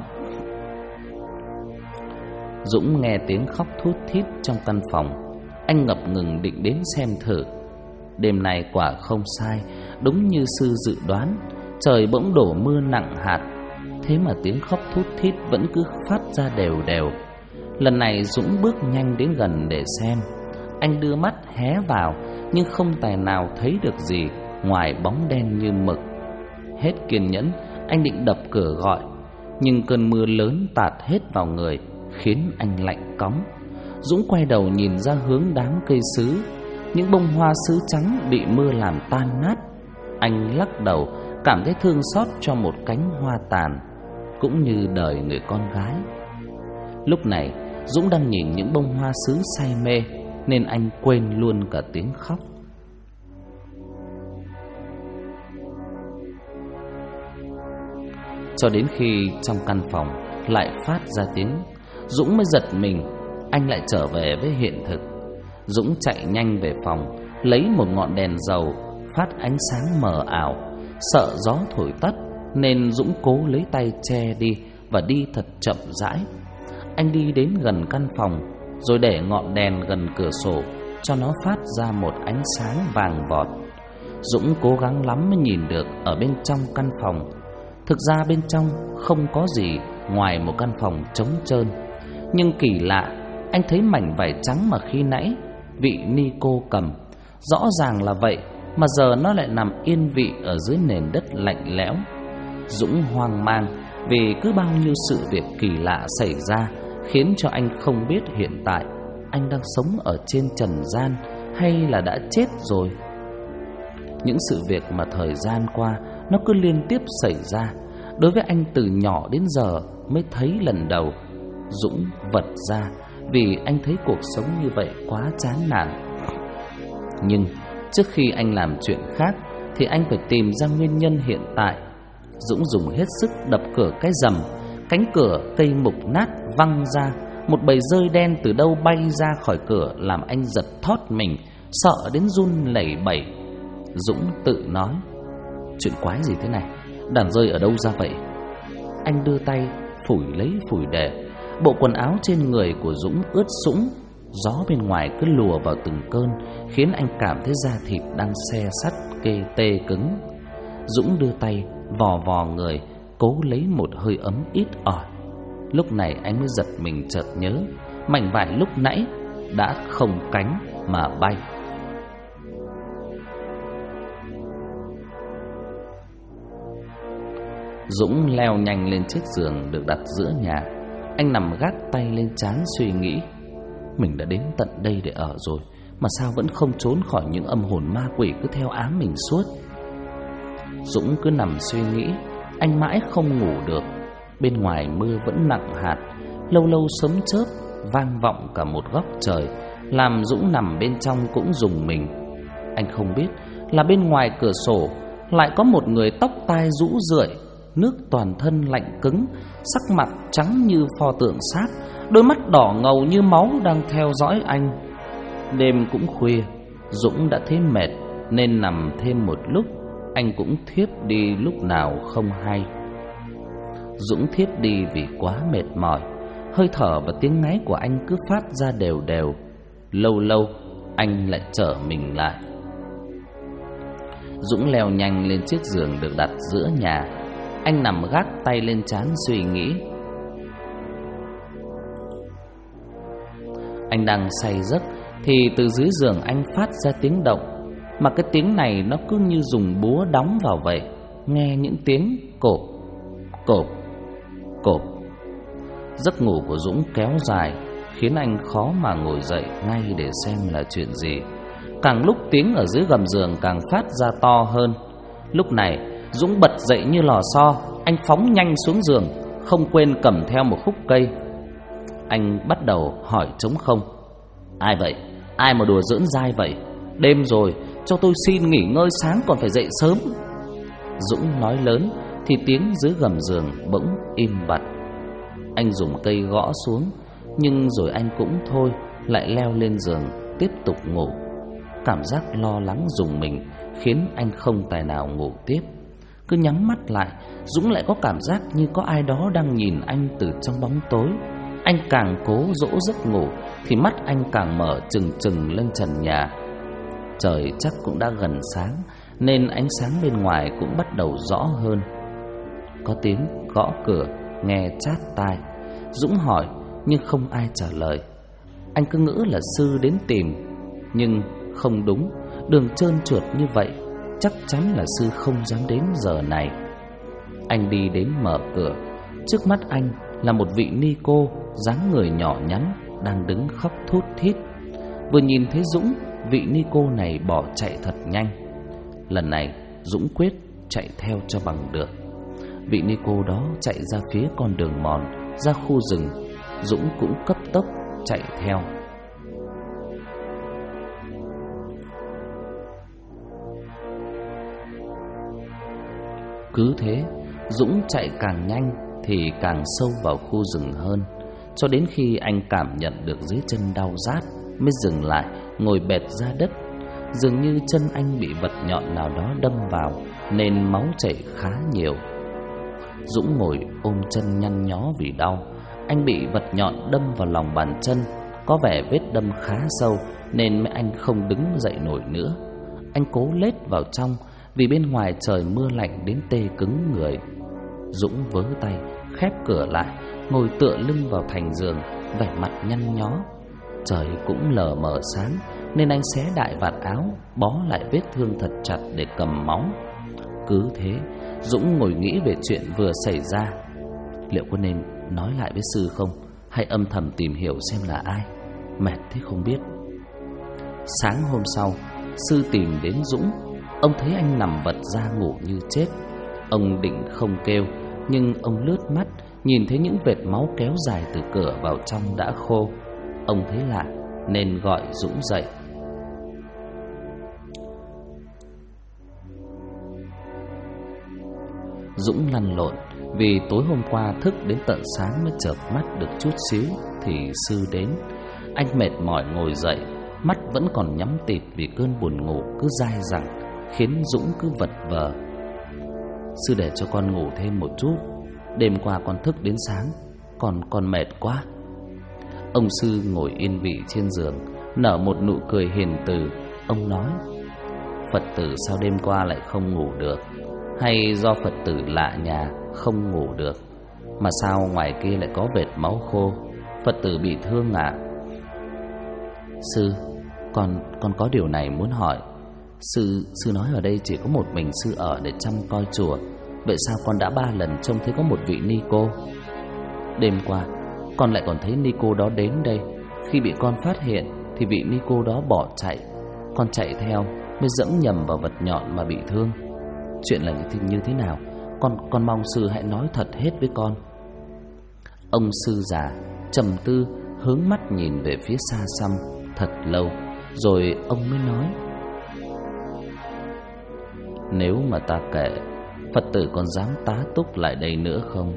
Dũng nghe tiếng khóc thút thít trong căn phòng. Anh ngập ngừng định đến xem thử. Đêm nay quả không sai, đúng như sư dự đoán, trời bỗng đổ mưa nặng hạt. Thế mà tiếng khóc thút thít vẫn cứ phát ra đều đều. Lần này Dũng bước nhanh đến gần để xem. Anh đưa mắt hé vào, nhưng không tài nào thấy được gì ngoài bóng đen như mực. Hết kiên nhẫn, anh định đập cửa gọi, nhưng cơn mưa lớn tạt hết vào người, khiến anh lạnh cóng. Dũng quay đầu nhìn ra hướng đám cây sứ. Những bông hoa sứ trắng bị mưa làm tan nát. Anh lắc đầu, cảm thấy thương xót cho một cánh hoa tàn, cũng như đời người con gái. Lúc này Dũng đang nhìn những bông hoa sứ say mê, nên anh quên luôn cả tiếng khóc. Cho đến khi trong căn phòng lại phát ra tiếng, Dũng mới giật mình. Anh lại trở về với hiện thực. Dũng chạy nhanh về phòng, lấy một ngọn đèn dầu phát ánh sáng mờ ảo. Sợ gió thổi tắt nên Dũng cố lấy tay che đi và đi thật chậm rãi. Anh đi đến gần căn phòng, rồi để ngọn đèn gần cửa sổ cho nó phát ra một ánh sáng vàng vọt. Dũng cố gắng lắm mới nhìn được ở bên trong căn phòng. Thực ra bên trong không có gì ngoài một căn phòng trống trơn. Nhưng kỳ lạ, anh thấy mảnh vải trắng mà khi nãy vị ni cô cầm, rõ ràng là vậy, mà giờ nó lại nằm yên vị ở dưới nền đất lạnh lẽo. Dũng hoang mang vì cứ bao nhiêu sự việc kỳ lạ xảy ra, khiến cho anh không biết hiện tại anh đang sống ở trên trần gian hay là đã chết rồi. Những sự việc mà thời gian qua nó cứ liên tiếp xảy ra, đối với anh từ nhỏ đến giờ mới thấy lần đầu. Dũng vật ra vì anh thấy cuộc sống như vậy quá chán nản. Nhưng trước khi anh làm chuyện khác thì anh phải tìm ra nguyên nhân hiện tại. Dũng dùng hết sức đập cửa cái rầm. Cánh cửa cây mục nát văng ra. Một bầy dơi đen từ đâu bay ra khỏi cửa, làm anh giật thót mình, sợ đến run lẩy bẩy. Dũng tự nói: chuyện quái gì thế này, đàn dơi ở đâu ra vậy? Anh đưa tay phủi lấy phủi để. Bộ quần áo trên người của Dũng ướt sũng. Gió bên ngoài cứ lùa vào từng cơn, khiến anh cảm thấy da thịt đang se sắt kê tê cứng. Dũng đưa tay vò vò người, cố lấy một hơi ấm ít ỏi. Lúc này anh mới giật mình chợt nhớ, mảnh vải lúc nãy đã không cánh mà bay. Dũng leo nhanh lên chiếc giường được đặt giữa nhà. Anh nằm gác tay lên trán suy nghĩ. Mình đã đến tận đây để ở rồi, mà sao vẫn không trốn khỏi những âm hồn ma quỷ cứ theo ám mình suốt. Dũng cứ nằm suy nghĩ, anh mãi không ngủ được. Bên ngoài mưa vẫn nặng hạt, lâu lâu sấm chớp vang vọng cả một góc trời, làm Dũng nằm bên trong cũng rùng mình. Anh không biết là bên ngoài cửa sổ lại có một người tóc tai rũ rượi, nước toàn thân lạnh cứng, sắc mặt trắng như pho tượng sáp, đôi mắt đỏ ngầu như máu đang theo dõi anh. Đêm cũng khuya, Dũng đã thấy mệt nên nằm thêm một lúc. Anh cũng thiếp đi lúc nào không hay. Dũng thiếp đi vì quá mệt mỏi. Hơi thở và tiếng ngáy của anh cứ phát ra đều đều. Lâu lâu anh lại trở mình lại. Dũng leo nhanh lên chiếc giường được đặt giữa nhà. Anh nằm gác tay lên trán suy nghĩ. Anh đang say giấc thì từ dưới giường anh phát ra tiếng động. Mà cái tiếng này nó cứ như dùng búa đóng vào vậy. Nghe những tiếng cộp, cộp, cộp. Giấc ngủ của Dũng kéo dài, khiến anh khó mà ngồi dậy ngay để xem là chuyện gì. Càng lúc tiếng ở dưới gầm giường càng phát ra to hơn. Lúc này Dũng bật dậy như lò xo. Anh phóng nhanh xuống giường, không quên cầm theo một khúc cây. Anh bắt đầu hỏi trống không: ai vậy? Ai mà đùa giỡn dai vậy? Đêm rồi, cho tôi xin nghỉ ngơi, sáng còn phải dậy sớm. Dũng nói lớn thì tiếng dưới gầm giường bỗng im bặt. Anh dùng cây gõ xuống, nhưng rồi anh cũng thôi, lại leo lên giường tiếp tục ngủ. Cảm giác lo lắng rùng mình khiến anh không tài nào ngủ tiếp. Cứ nhắm mắt lại, Dũng lại có cảm giác như có ai đó đang nhìn anh từ trong bóng tối. Anh càng cố dỗ giấc ngủ thì mắt anh càng mở trừng trừng lên trần nhà. Trời chắc cũng đã gần sáng nên ánh sáng bên ngoài cũng bắt đầu rõ hơn. Có tiếng gõ cửa nghe chát tai. Dũng hỏi nhưng không ai trả lời. Anh cứ ngỡ là sư đến tìm, nhưng không đúng. Đường trơn trượt như vậy, chắc chắn là sư không dám đến giờ này. Anh đi đến mở cửa. Trước mắt anh là một vị ni cô dáng người nhỏ nhắn đang đứng khóc thút thít. Vừa nhìn thấy Dũng, vị ni cô này bỏ chạy thật nhanh. Lần này Dũng quyết chạy theo cho bằng được. Vị ni cô đó chạy ra phía con đường mòn ra khu rừng. Dũng cũng cấp tốc chạy theo. Cứ thế, Dũng chạy càng nhanh thì càng sâu vào khu rừng hơn, cho đến khi anh cảm nhận được dưới chân đau rát mới dừng lại, ngồi bệt ra đất. Dường như chân anh bị vật nhọn nào đó đâm vào nên máu chảy khá nhiều. Dũng ngồi ôm chân nhăn nhó vì đau. Anh bị vật nhọn đâm vào lòng bàn chân, có vẻ vết đâm khá sâu nên anh không đứng dậy nổi nữa. Anh cố lết vào trong vì bên ngoài trời mưa lạnh đến tê cứng người. Dũng vớ tay khép cửa lại, ngồi tựa lưng vào thành giường, vẻ mặt nhăn nhó. Trời cũng lờ mờ sáng nên anh xé đại vạt áo, bó lại vết thương thật chặt để cầm máu. Cứ thế, Dũng ngồi nghĩ về chuyện vừa xảy ra. Liệu có nên nói lại với sư không, hay âm thầm tìm hiểu xem là ai? Mệt thế không biết. Sáng hôm sau, sư tìm đến Dũng. Ông thấy anh nằm vật ra ngủ như chết. Ông định không kêu, nhưng ông lướt mắt nhìn thấy những vệt máu kéo dài từ cửa vào trong đã khô. Ông thấy lạ nên gọi Dũng dậy. Dũng lăn lộn vì tối hôm qua thức đến tận sáng mới chợp mắt được chút xíu thì sư đến. Anh mệt mỏi ngồi dậy, mắt vẫn còn nhắm tịt vì cơn buồn ngủ cứ dai dẳng, khiến Dũng cứ vật vờ. Sư để cho con ngủ thêm một chút, đêm qua con thức đến sáng, con mệt quá. Ông sư ngồi yên vị trên giường, nở một nụ cười hiền từ. Ông nói: Phật tử sao đêm qua lại không ngủ được? Hay do Phật tử lạ nhà không ngủ được? Mà sao ngoài kia lại có vệt máu khô? Phật tử bị thương à? Sư, con có điều này muốn hỏi. Sư nói ở đây chỉ có một mình sư ở để chăm coi chùa. Vậy sao con đã 3 lần trông thấy có một vị ni cô? Đêm qua con lại còn thấy ni cô đó đến đây. Khi bị con phát hiện thì vị ni cô đó bỏ chạy. Con chạy theo mới dẫm nhầm vào vật nhọn mà bị thương. Chuyện là như thế nào? Con mong sư hãy nói thật hết với con. Ông sư già trầm tư, hướng mắt nhìn về phía xa xăm thật lâu, rồi ông mới nói: Nếu mà ta kể, Phật tử còn dám tá túc lại đây nữa không?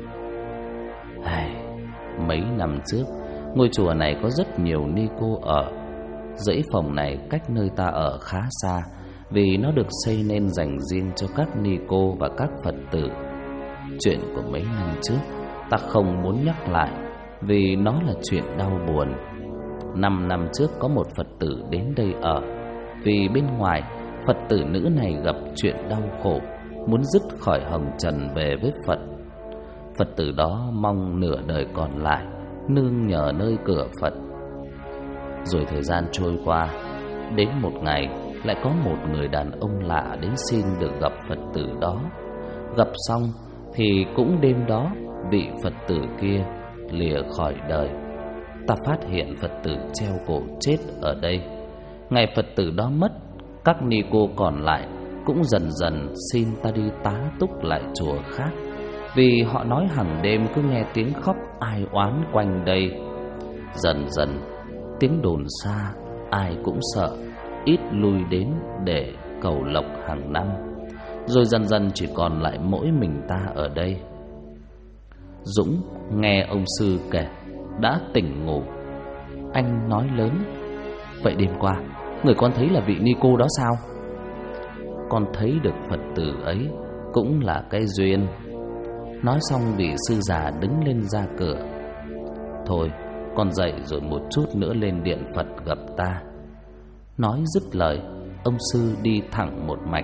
Mấy năm trước, ngôi chùa này có rất nhiều ni cô ở. Dãy phòng này cách nơi ta ở khá xa, vì nó được xây nên dành riêng cho các ni cô và các Phật tử. Chuyện của mấy năm trước ta không muốn nhắc lại, vì nó là chuyện đau buồn. 5 năm trước có một Phật tử đến đây ở, vì bên ngoài Phật tử nữ này gặp chuyện đau khổ, muốn dứt khỏi hồng trần về với Phật. Phật tử đó mong nửa đời còn lại nương nhờ nơi cửa Phật. Rồi thời gian trôi qua, đến một ngày lại có một người đàn ông lạ đến xin được gặp Phật tử đó. Gặp xong thì cũng đêm đó vị Phật tử kia lìa khỏi đời. Ta phát hiện Phật tử treo cổ chết ở đây. Ngày Phật tử đó mất, các ni cô còn lại cũng dần dần xin ta đi tá túc lại chùa khác, vì họ nói hàng đêm cứ nghe tiếng khóc ai oán quanh đây. Dần dần tiếng đồn xa, ai cũng sợ, ít lui đến để cầu lộc hàng năm. Rồi dần dần chỉ còn lại mỗi mình ta ở đây. Dũng nghe ông sư kể đã tỉnh ngủ. Anh nói lớn: Vậy đêm qua người con thấy là vị ni cô đó sao? Con thấy được Phật tử ấy cũng là cái duyên. Nói xong vị sư già đứng lên ra cửa. Thôi con dậy rồi một chút nữa lên điện Phật gặp ta. Nói dứt lời, ông sư đi thẳng một mạch.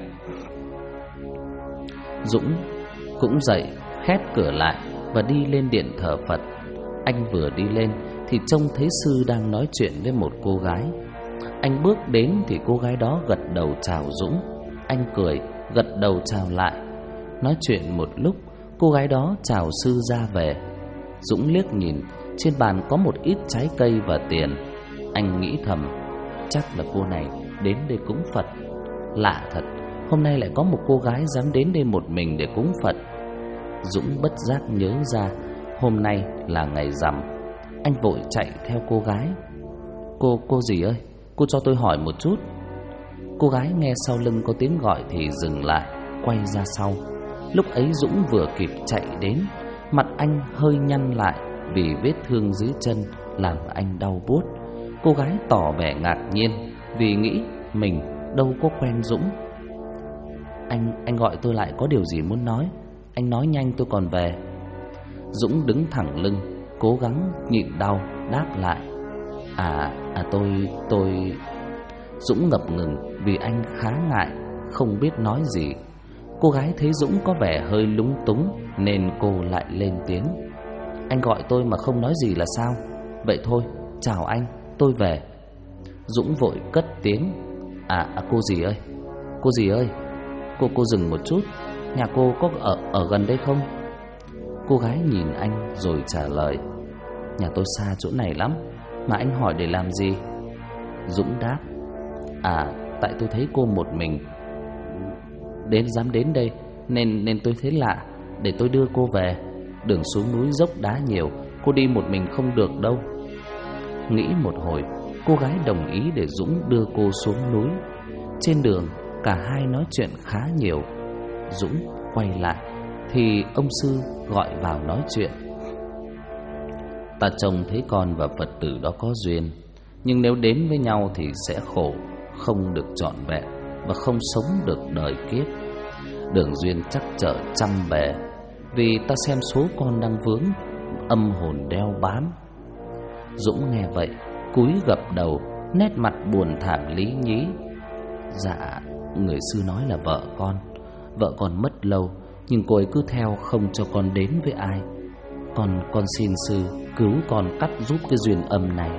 Dũng cũng dậy, khép cửa lại và đi lên điện thờ Phật. Anh vừa đi lên thì trông thấy sư đang nói chuyện với một cô gái. Anh bước đến thì cô gái đó gật đầu chào Dũng. Anh cười, gật đầu chào lại. Nói chuyện một lúc, cô gái đó chào sư ra về. Dũng liếc nhìn, trên bàn có một ít trái cây và tiền. Anh nghĩ thầm, chắc là cô này đến đây cúng Phật. Lạ thật, hôm nay lại có một cô gái dám đến đây một mình để cúng Phật. Dũng bất giác nhớ ra hôm nay là ngày rằm. Anh vội chạy theo cô gái. Cô gì ơi, cô cho tôi hỏi một chút. Cô gái nghe sau lưng có tiếng gọi thì dừng lại, quay ra sau. Lúc ấy Dũng vừa kịp chạy đến, mặt anh hơi nhăn lại vì vết thương dưới chân làm anh đau buốt. Cô gái tỏ vẻ ngạc nhiên vì nghĩ mình đâu có quen Dũng. Anh gọi tôi lại có điều gì muốn nói? Anh nói nhanh tôi còn về. Dũng đứng thẳng lưng, cố gắng nhịn đau đáp lại. Tôi... Dũng ngập ngừng vì anh khá ngại, không biết nói gì. Cô gái thấy Dũng có vẻ hơi lúng túng nên cô lại lên tiếng. Anh gọi tôi mà không nói gì là sao? Vậy thôi, chào anh, tôi về. Dũng vội cất tiếng. Cô gì ơi? Cô gì ơi? Cô dừng một chút. Nhà cô có ở gần đây không? Cô gái nhìn anh rồi trả lời. Nhà tôi xa chỗ này lắm, mà anh hỏi để làm gì? Dũng đáp. Tại tôi thấy cô một mình dám đến đây Nên tôi thấy lạ, để tôi đưa cô về. Đường xuống núi dốc đá nhiều, cô đi một mình không được đâu. Nghĩ một hồi, cô gái đồng ý để Dũng đưa cô xuống núi. Trên đường, cả hai nói chuyện khá nhiều. Dũng quay lại thì ông sư gọi vào nói chuyện. Ta trông thấy con và Phật tử đó có duyên, nhưng nếu đến với nhau thì sẽ khổ, không được trọn vẹn và không sống được đời kiếp. Đường duyên chắc trở trăm bề, vì ta xem số con đang vướng âm hồn đeo bám. Dũng nghe vậy cúi gập đầu, nét mặt buồn thảm lý nhí. Dạ, người sư nói là vợ con mất lâu, nhưng cô ấy cứ theo không cho con đến với ai. Con xin sư cứu con cắt giúp cái duyên âm này.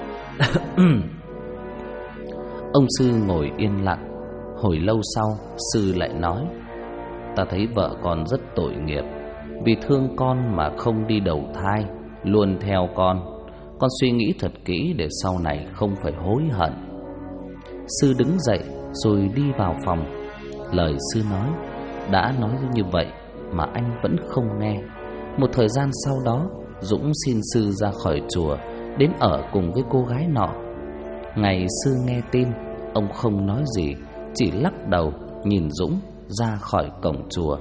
Ông sư ngồi yên lặng. Hồi lâu sau, sư lại nói. Ta thấy vợ con rất tội nghiệp, vì thương con mà không đi đầu thai, luôn theo con. Con suy nghĩ thật kỹ để sau này không phải hối hận. Sư đứng dậy rồi đi vào phòng. Lời sư nói, đã nói như vậy mà anh vẫn không nghe. Một thời gian sau đó, Dũng xin sư ra khỏi chùa, đến ở cùng với cô gái nọ. Ngày sư nghe tin, ông không nói gì, chỉ lắc đầu nhìn Dũng ra khỏi cổng chùa.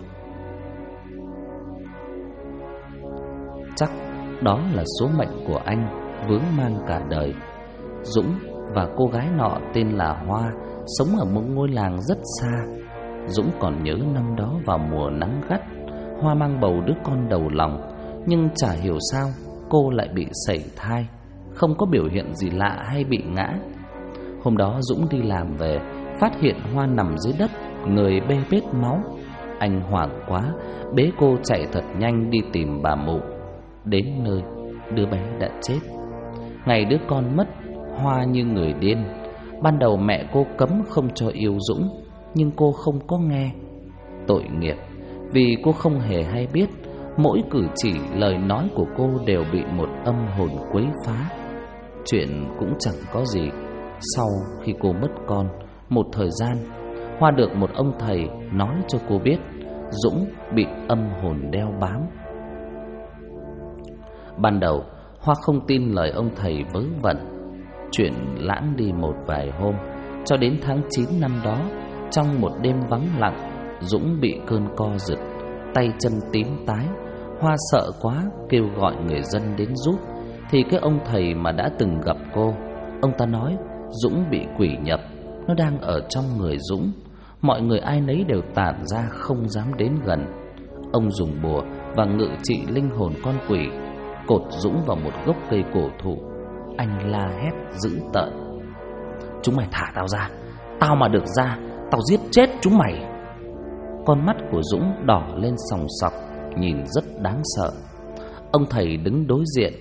Chắc đó là số mệnh của anh vướng mang cả đời. Dũng và cô gái nọ tên là Hoa sống ở một ngôi làng rất xa. Dũng còn nhớ năm đó vào mùa nắng gắt, Hoa mang bầu đứa con đầu lòng, nhưng chả hiểu sao cô lại bị sảy thai, không có biểu hiện gì lạ hay bị ngã. Hôm đó Dũng đi làm về, phát hiện Hoa nằm dưới đất, người bê bết máu. Anh hoảng quá, bế cô chạy thật nhanh đi tìm bà mụ. Đến nơi, đứa bé đã chết. Ngày đứa con mất, Hoa như người điên. Ban đầu mẹ cô cấm không cho yêu Dũng, nhưng cô không có nghe. Tội nghiệp, vì cô không hề hay biết, mỗi cử chỉ lời nói của cô đều bị một âm hồn quấy phá. Chuyện cũng chẳng có gì. Sau khi cô mất con một thời gian, Hoa được một ông thầy nói cho cô biết Dũng bị âm hồn đeo bám. Ban đầu Hoa không tin lời ông thầy vớ vẩn. Chuyện lãng đi một vài hôm, cho đến tháng 9 năm đó, trong một đêm vắng lặng, Dũng bị cơn co giật, tay chân tím tái. Hoa sợ quá kêu gọi người dân đến giúp. Thì cái ông thầy mà đã từng gặp cô, ông ta nói Dũng bị quỷ nhập, nó đang ở trong người Dũng. Mọi người ai nấy đều tản ra không dám đến gần. Ông dùng bùa và ngự trị linh hồn con quỷ, cột Dũng vào một gốc cây cổ thụ. Anh la hét dữ tợn. Chúng mày thả tao ra, tao mà được ra, tao giết chết chúng mày. Con mắt của Dũng đỏ lên sòng sọc, nhìn rất đáng sợ. Ông thầy đứng đối diện.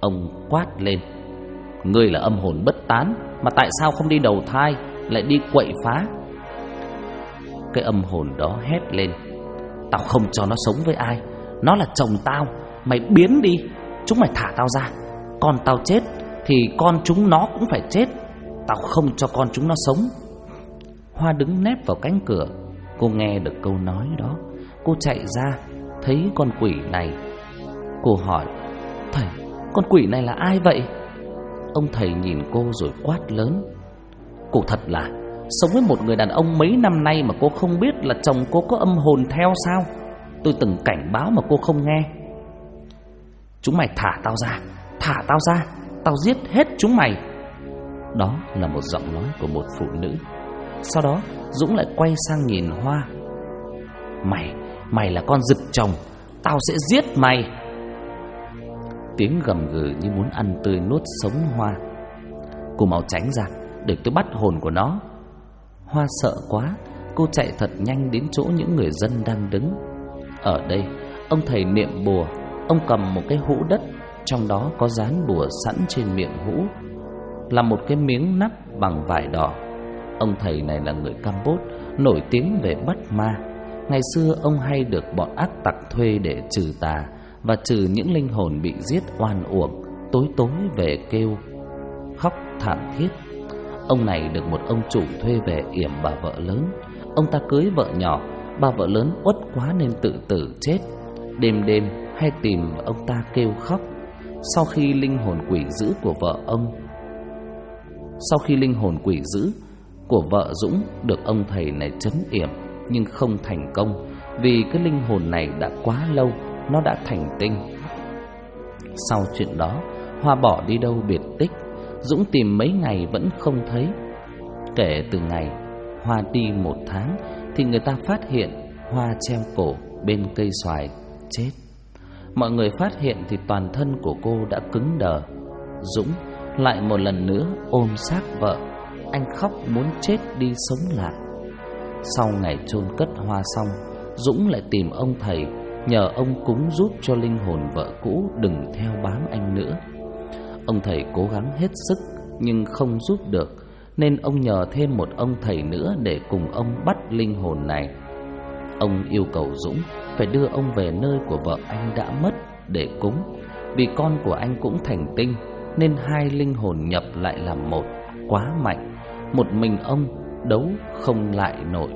Ông quát lên: "Ngươi là âm hồn bất tán, mà tại sao không đi đầu thai, lại đi quậy phá?" Cái âm hồn đó hét lên: "Tao không cho nó sống với ai, nó là chồng tao, mày biến đi, chúng mày thả tao ra. Con tao chết thì con chúng nó cũng phải chết, tao không cho con chúng nó sống." Hoa đứng nép vào cánh cửa. Cô nghe được câu nói đó. Cô chạy ra, thấy con quỷ này. Cô hỏi: "Thầy, con quỷ này là ai vậy?" Ông thầy nhìn cô rồi quát lớn: "Cô thật là sống với một người đàn ông mấy năm nay mà cô không biết là chồng cô có âm hồn theo sao? Tôi từng cảnh báo mà cô không nghe. Chúng mày thả tao ra, thả tao ra, tao giết hết chúng mày." Đó là một giọng nói của một phụ nữ. Sau đó Dũng lại quay sang nhìn Hoa: Mày là con giật chồng, tao sẽ giết mày." Tiếng gầm gừ như muốn ăn tươi nuốt sống Hoa. "Cô mau tránh ra, để tôi bắt hồn của nó." Hoa sợ quá, cô chạy thật nhanh đến chỗ những người dân đang đứng. Ở đây, ông thầy niệm bùa. Ông cầm một cái hũ đất, trong đó có dán bùa sẵn trên miệng hũ, là một cái miếng nắp bằng vải đỏ. Ông thầy này là người Campuchia, nổi tiếng về bắt ma. Ngày xưa ông hay được bọn ác tặc thuê để trừ tà và trừ những linh hồn bị giết oan uổng, tối tối về kêu khóc thảm thiết. Ông này được một ông chủ thuê về yểm bà vợ lớn. Ông ta cưới vợ nhỏ, bà vợ lớn uất quá nên tự tử chết. Đêm đêm hay tìm ông ta kêu khóc. Sau khi linh hồn quỷ dữ của vợ Dũng được ông thầy này trấn yểm, nhưng không thành công, vì cái linh hồn này đã quá lâu, nó đã thành tinh. Sau chuyện đó, Hoa bỏ đi đâu biệt tích. Dũng tìm mấy ngày vẫn không thấy. Kể từ ngày Hoa đi 1 tháng thì người ta phát hiện Hoa treo cổ bên cây xoài chết. Mọi người phát hiện thì toàn thân của cô đã cứng đờ. Dũng lại một lần nữa ôm xác vợ. Anh khóc muốn chết đi sống lại. Sau ngày chôn cất Hoa xong, Dũng lại tìm ông thầy, nhờ ông cúng giúp cho linh hồn vợ cũ đừng theo bám anh nữa. Ông thầy cố gắng hết sức nhưng không giúp được, nên ông nhờ thêm một ông thầy nữa để cùng ông bắt linh hồn này. Ông yêu cầu Dũng phải đưa ông về nơi của vợ anh đã mất để cúng. Vì con của anh cũng thành tinh, nên 2 linh hồn nhập lại làm một, quá mạnh. Một mình ông đấu không lại nổi.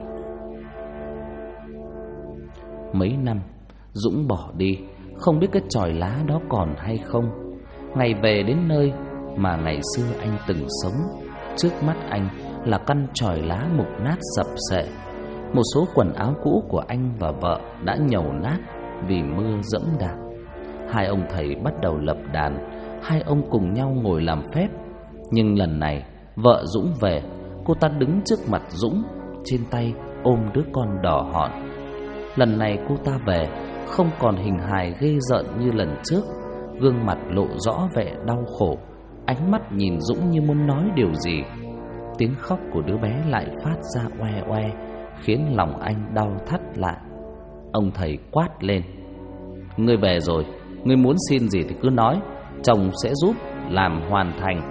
Mấy năm Dũng bỏ đi, không biết cái chòi lá đó còn hay không. Ngày về đến nơi mà ngày xưa anh từng sống, trước mắt anh là căn chòi lá mục nát sập xệ. Một số quần áo cũ của anh và vợ đã nhầu nát vì mưa dẫm đạp. 2 ông thầy bắt đầu lập đàn. 2 ông cùng nhau ngồi làm phép. Nhưng lần này vợ Dũng về, cô ta đứng trước mặt Dũng, trên tay ôm đứa con đỏ hòn. Lần này cô ta về không còn hình hài ghê rợn như lần trước. Gương mặt lộ rõ vẻ đau khổ, ánh mắt nhìn Dũng như muốn nói điều gì. Tiếng khóc của đứa bé lại phát ra oe oe, khiến lòng anh đau thắt lại. Ông thầy quát lên: "Ngươi về rồi, ngươi muốn xin gì thì cứ nói, chồng sẽ giúp làm hoàn thành."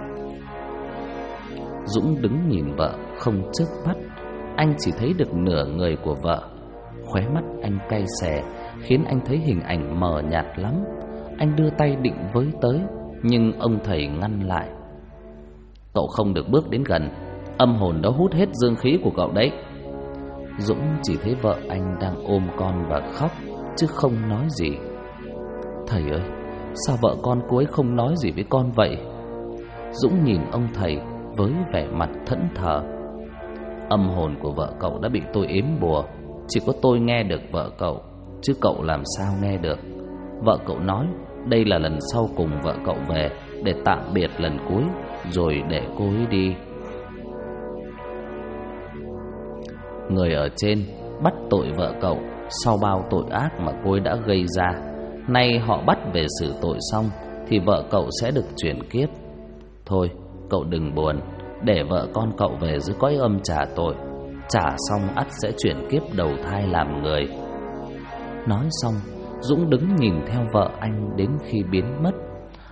Dũng đứng nhìn vợ không chớp mắt. Anh chỉ thấy được nửa người của vợ. Khóe mắt anh cay xè, khiến anh thấy hình ảnh mờ nhạt lắm. Anh đưa tay định với tới, nhưng ông thầy ngăn lại: "Cậu không được bước đến gần, âm hồn đó hút hết dương khí của cậu đấy." Dũng chỉ thấy vợ anh đang ôm con và khóc, chứ không nói gì. "Thầy ơi, sao vợ con cô ấy không nói gì với con vậy?" Dũng nhìn ông thầy với vẻ mặt thẫn thờ. "Âm hồn của vợ cậu đã bị tôi ếm bùa, chỉ có tôi nghe được vợ cậu, chứ cậu làm sao nghe được. Vợ cậu nói đây là lần sau cùng vợ cậu về, để tạm biệt lần cuối, rồi để cô ấy đi. Người ở trên bắt tội vợ cậu sau bao tội ác mà cô ấy đã gây ra. Nay họ bắt về xử tội xong thì vợ cậu sẽ được chuyển kiếp. Thôi cậu đừng buồn, để vợ con cậu về dưới cõi âm trả tội, trả xong ắt sẽ chuyển kiếp đầu thai làm người." Nói xong, Dũng đứng nhìn theo vợ anh đến khi biến mất.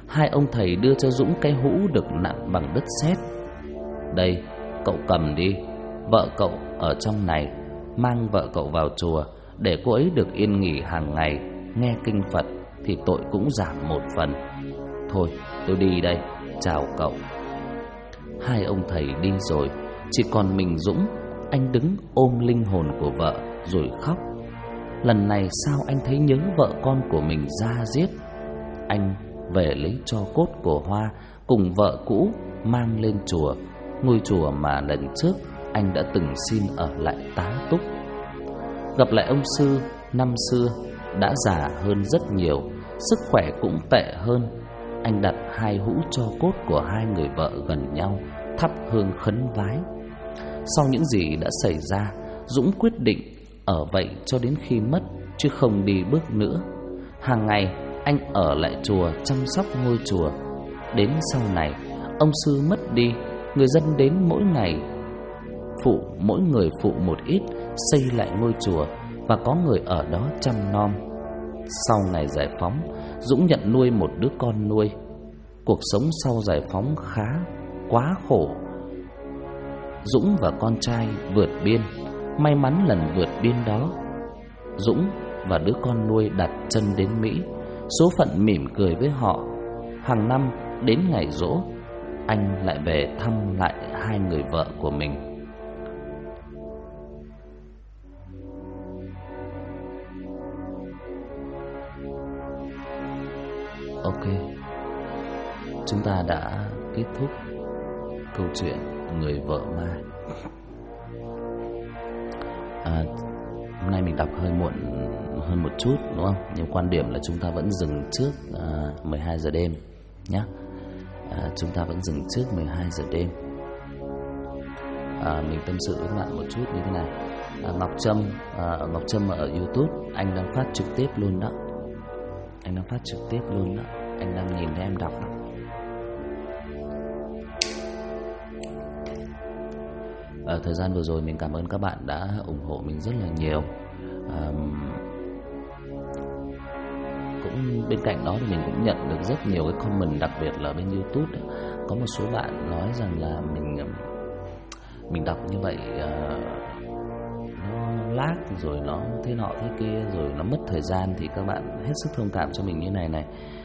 Hai ông thầy đưa cho Dũng cái hũ được nặn bằng đất sét. Đây, cậu cầm đi. Vợ cậu ở trong này, mang vợ cậu vào chùa để cô ấy được yên nghỉ hàng ngày, nghe kinh Phật thì tội cũng giảm một phần. Thôi, tôi đi đây, chào cậu. Hai ông thầy đi rồi, chỉ còn mình Dũng. Anh đứng ôm linh hồn của vợ rồi khóc. Lần này sao anh thấy nhớ vợ con của mình da diết. Anh về lấy tro cốt của Hoa cùng vợ cũ mang lên chùa, ngôi chùa mà lần trước anh đã từng xin ở lại tá túc. Gặp lại ông sư năm xưa đã già hơn rất nhiều, sức khỏe cũng tệ hơn. Anh đặt hai hũ tro cốt của hai người vợ gần nhau, thắp hương khấn vái. Sau những gì đã xảy ra, Dũng quyết định ở vậy cho đến khi mất, chứ không đi bước nữa. Hàng ngày anh ở lại chùa chăm sóc ngôi chùa. Đến sau này ông sư mất đi, người dân đến mỗi ngày mỗi người phụ một ít xây lại ngôi chùa, và có người ở đó chăm nom. Sau ngày giải phóng, Dũng nhận nuôi một đứa con nuôi. Cuộc sống sau giải phóng quá khổ. Dũng và con trai vượt biên. May mắn lần vượt biên đó, Dũng và đứa con nuôi đặt chân đến Mỹ. Số phận mỉm cười với họ. Hàng năm đến ngày giỗ, anh lại về thăm lại hai người vợ của mình. Ok, chúng ta đã kết thúc câu chuyện Người Vợ Ma. Hôm nay mình đọc hơi muộn hơn một chút đúng không? Nhưng quan điểm là chúng ta vẫn dừng trước 12 giờ đêm nhé. Chúng ta vẫn dừng trước 12 giờ đêm. Mình tâm sự với các bạn một chút như thế này. Ngọc Trâm ở YouTube, anh đang phát trực tiếp luôn đó. Anh đang nhìn thấy em đọc đó. Thời gian vừa rồi mình cảm ơn các bạn đã ủng hộ mình rất là nhiều. Cũng bên cạnh đó thì mình cũng nhận được rất nhiều cái comment, đặc biệt là bên YouTube. Có một số bạn nói rằng là mình đọc như vậy nó lag, rồi nó thế nọ thế kia, rồi nó mất thời gian, thì các bạn hết sức thông cảm cho mình như này.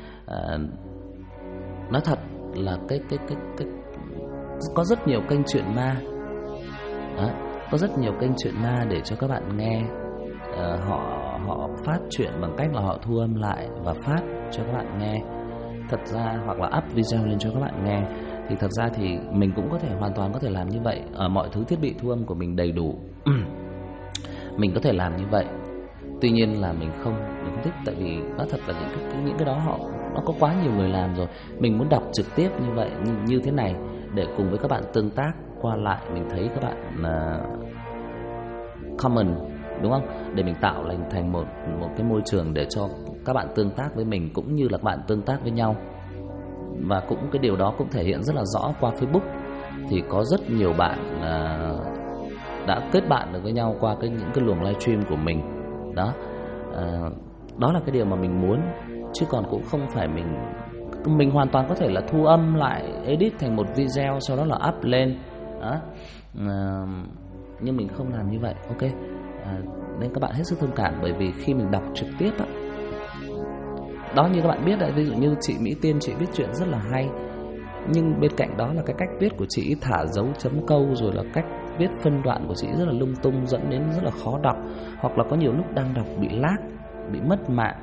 Nói thật là cái có rất nhiều kênh chuyện ma. Có rất nhiều kênh chuyện ma để cho các bạn nghe. Họ phát chuyện bằng cách là họ thu âm lại và phát cho các bạn nghe. Thật ra hoặc là up video lên cho các bạn nghe. Thì thật ra thì mình cũng hoàn toàn có thể làm như vậy. Mọi thứ thiết bị thu âm của mình đầy đủ. Mình có thể làm như vậy. Tuy nhiên là mình không thích, tại vì nói thật là những cái đó nó có quá nhiều người làm rồi. Mình muốn đọc trực tiếp như vậy, như thế này, để cùng với các bạn tương tác qua lại. Mình thấy các bạn comment đúng không? Để mình tạo thành một cái môi trường để cho các bạn tương tác với mình, cũng như là các bạn tương tác với nhau. Và cũng cái điều đó cũng thể hiện rất là rõ qua Facebook. Thì có rất nhiều bạn đã kết bạn được với nhau qua những cái luồng livestream của mình. Đó là cái điều mà mình muốn. Chứ còn cũng không phải mình hoàn toàn có thể là thu âm lại, edit thành một video, sau đó là up lên đó. Nhưng mình không làm như vậy. Ok. Nên các bạn hết sức thông cảm. Bởi vì khi mình đọc trực tiếp đó như các bạn biết đấy, ví dụ như chị Mỹ Tiên, chị viết chuyện rất là hay, nhưng bên cạnh đó là cái cách viết của chị thả dấu chấm câu, rồi là cách viết phân đoạn của chị rất là lung tung, dẫn đến rất là khó đọc. Hoặc là có nhiều lúc đang đọc bị lag, bị mất mạng.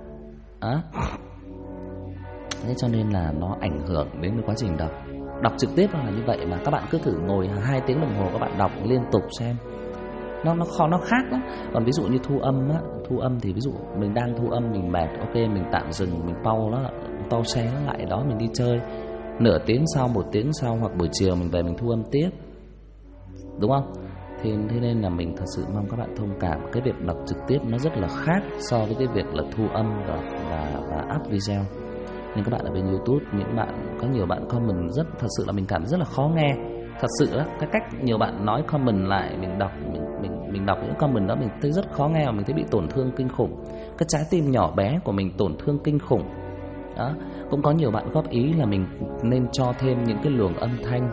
Thế cho nên là nó ảnh hưởng đến cái quá trình đọc. Đọc trực tiếp là như vậy mà. Các bạn cứ thử ngồi 2 tiếng đồng hồ các bạn đọc liên tục xem. Nó khác lắm. Còn ví dụ như thu âm thì ví dụ mình đang thu âm, mình mệt, ok, mình tạm dừng, mình pause share nó lại đó, mình đi chơi. Nửa tiếng sau, 1 tiếng sau, hoặc buổi chiều mình về mình thu âm tiếp. Đúng không? Thế nên là mình thật sự mong các bạn thông cảm. Cái việc đọc trực tiếp nó rất là khác so với cái việc là thu âm và up video. Nhưng các bạn ở bên YouTube, có nhiều bạn comment thật sự là mình cảm rất là khó nghe. Thật sự đó, cái cách nhiều bạn nói comment lại, mình đọc những comment đó mình thấy rất khó nghe, và mình thấy bị tổn thương kinh khủng. Cái trái tim nhỏ bé của mình tổn thương kinh khủng. đó. Cũng có nhiều bạn góp ý là mình nên cho thêm những cái luồng âm thanh,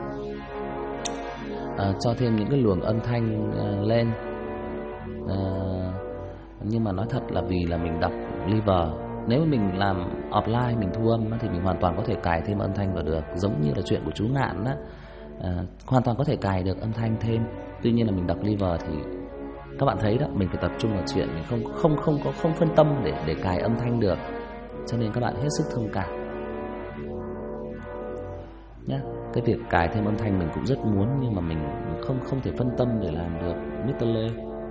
cho thêm những cái luồng âm thanh lên. Nhưng mà nói thật là vì là mình đọc liver, nếu mình làm offline, mình thu âm thì mình hoàn toàn có thể cài thêm âm thanh vào được, giống như là chuyện của chú Ngạn đó, hoàn toàn có thể cài được âm thanh thêm. Tuy nhiên là mình đọc liver thì các bạn thấy đó, mình phải tập trung vào chuyện, mình không phân tâm để cài âm thanh được, cho nên các bạn hết sức thông cảm nhé. Cái việc cài thêm âm thanh mình cũng rất muốn, nhưng mà mình không thể phân tâm để làm được, Mr. Lê.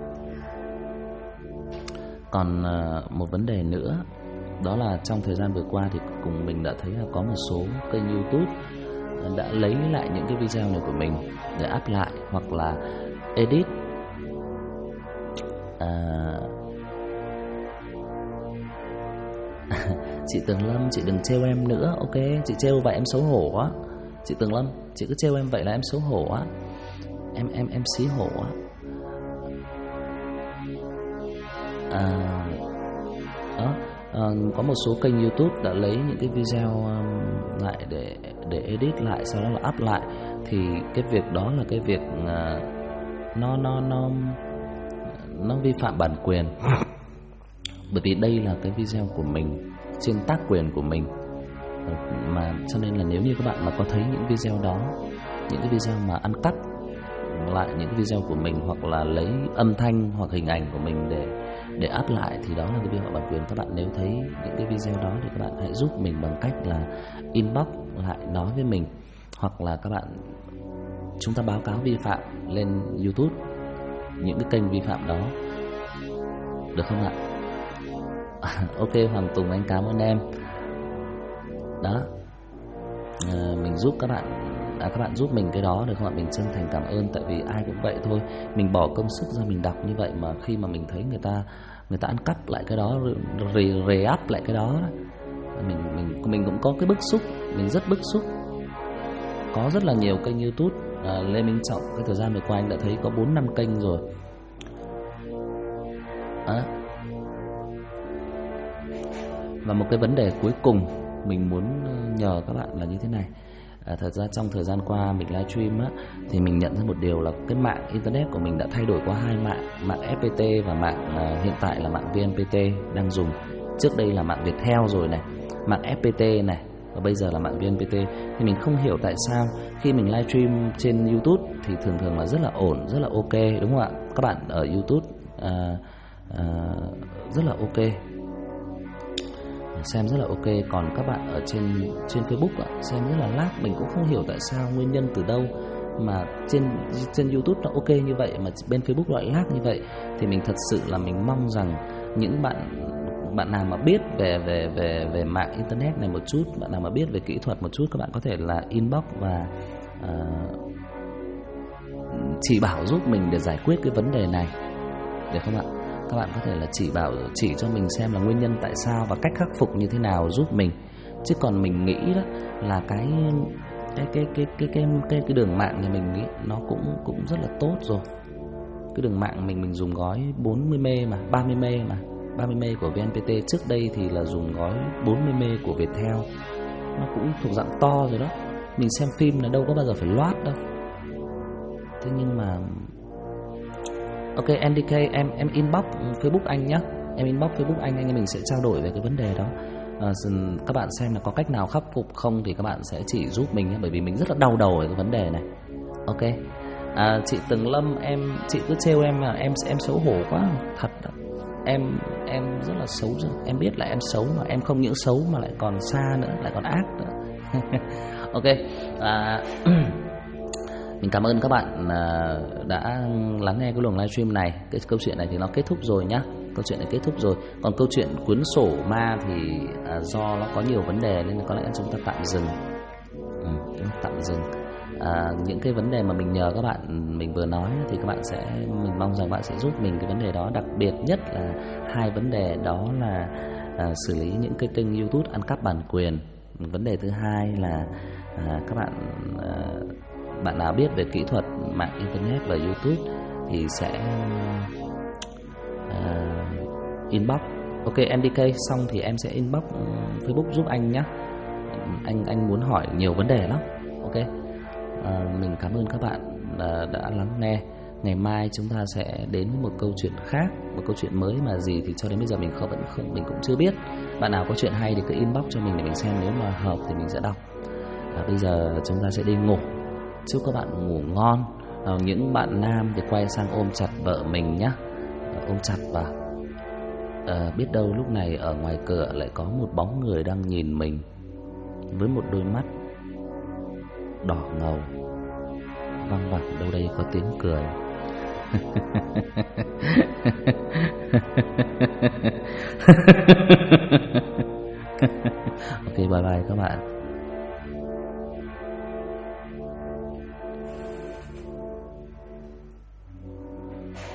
Còn một vấn đề nữa, đó là trong thời gian vừa qua thì cùng mình đã thấy là có một số kênh YouTube đã lấy lại những cái video này của mình để up lại hoặc là edit. Chị Tường Lâm, chị đừng trêu em nữa, ok? Chị trêu vậy em xấu hổ á. Chị Tường Lâm, chị cứ trêu em vậy là em xấu hổ á. Em xí hổ á. Có một số kênh YouTube đã lấy những cái video lại để edit lại, sau đó là up lại. Thì cái việc đó là cái việc nó vi phạm bản quyền. Bởi vì đây là cái video của mình, trên tác quyền của mình mà, cho nên là nếu như các bạn mà có thấy những video đó, những cái video mà ăn cắt lại những cái video của mình, hoặc là lấy âm thanh hoặc hình ảnh của mình để up lại, thì đó là cái vi phạm bản quyền. Các bạn nếu thấy những cái video đó thì các bạn hãy giúp mình bằng cách là inbox lại nói với mình, hoặc là các bạn chúng ta báo cáo vi phạm lên YouTube, những cái kênh vi phạm đó, được không ạ? Ok Hoàng Tùng, anh cảm ơn em. Đó, mình giúp các bạn, các bạn giúp mình cái đó được không ạ? Mình chân thành cảm ơn, tại vì ai cũng vậy thôi. Mình bỏ công sức ra mình đọc như vậy mà khi mà mình thấy người ta ăn cắp lại cái đó, re-up lại cái đó, mình cũng có cái bức xúc, mình rất bức xúc. Có rất là nhiều kênh YouTube, Lê Minh Trọng cái thời gian vừa qua anh đã thấy có 4-5 kênh rồi. Và một cái vấn đề cuối cùng mình muốn nhờ các bạn là như thế này. Thật ra trong thời gian qua mình livestream á, thì mình nhận ra một điều là cái mạng internet của mình đã thay đổi qua hai mạng, mạng FPT và mạng hiện tại là mạng VNPT đang dùng. Trước đây là mạng Viettel rồi này, mạng FPT này, và bây giờ là mạng VNPT. Thì mình không hiểu tại sao khi mình livestream trên YouTube thì thường là rất là ổn, rất là ok, đúng không ạ? Các bạn ở YouTube rất là ok, xem rất là ok, còn các bạn ở trên Facebook xem rất là lag. Mình cũng không hiểu tại sao, nguyên nhân từ đâu mà trên YouTube nó ok như vậy mà bên Facebook lại lag như vậy. Thì mình thật sự là mình mong rằng những bạn nào mà biết về mạng internet này một chút, bạn nào mà biết về kỹ thuật một chút, các bạn có thể là inbox và chỉ bảo giúp mình để giải quyết cái vấn đề này, được không ạ? Các bạn có thể là chỉ cho mình xem là nguyên nhân tại sao và cách khắc phục như thế nào giúp mình. Chứ còn mình nghĩ đó là cái đường mạng này mình nghĩ nó cũng rất là tốt rồi. Cái đường mạng mình dùng gói 40 mê mà, 30 mê mà, 30 mê của VNPT. Trước đây thì là dùng gói 40 mê của Viettel. Nó cũng thuộc dạng to rồi đó. Mình xem phim là đâu có bao giờ phải loát đâu. Thế nhưng mà ok, NDK em inbox Facebook anh nhé. Em inbox Facebook anh em mình sẽ trao đổi về cái vấn đề đó. Các bạn xem là có cách nào khắc phục không thì các bạn sẽ chỉ giúp mình nhé, bởi vì mình rất là đau đầu về cái vấn đề này. Ok. Chị Tường Lâm, chị cứ trêu em là em xấu hổ quá. Thật đó. Em rất là xấu rồi. Em biết là em xấu mà em không những xấu mà lại còn xa nữa, lại còn ác nữa. Ok. Mình cảm ơn các bạn đã lắng nghe cái luồng livestream này. Cái câu chuyện này thì nó kết thúc rồi nhá. Câu chuyện này kết thúc rồi. Còn câu chuyện cuốn sổ ma thì do nó có nhiều vấn đề nên có lẽ chúng ta tạm dừng. Tạm dừng. Những cái vấn đề mà mình nhờ các bạn mình vừa nói thì mình mong rằng bạn sẽ giúp mình cái vấn đề đó. Đặc biệt nhất là hai vấn đề đó là xử lý những cái kênh YouTube ăn cắp bản quyền. Vấn đề thứ hai là các bạn nào biết về kỹ thuật mạng internet và YouTube thì sẽ inbox Ok NDK, xong thì em sẽ inbox Facebook giúp anh nhé. Anh muốn hỏi nhiều vấn đề lắm. Ok. Mình cảm ơn các bạn đã lắng nghe. Ngày mai chúng ta sẽ đến một câu chuyện khác, một câu chuyện mới mà gì thì cho đến bây giờ mình mình cũng chưa biết. Bạn nào có chuyện hay thì cứ inbox cho mình để mình xem, nếu mà hợp thì mình sẽ đọc. Bây giờ chúng ta sẽ đi ngủ. Chúc các bạn ngủ ngon. Những bạn nam thì quay sang ôm chặt vợ mình nhé. Ôm chặt vào. Biết đâu lúc này ở ngoài cửa lại có một bóng người đang nhìn mình với một đôi mắt đỏ ngầu. Văng vẳng đâu đây có tiếng cười. Ok, bye bye các bạn.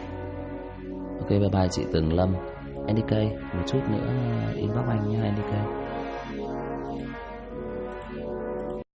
Ok, bye bye chị Tường Lâm. NDK, một chút nữa inbox anh nha NDK.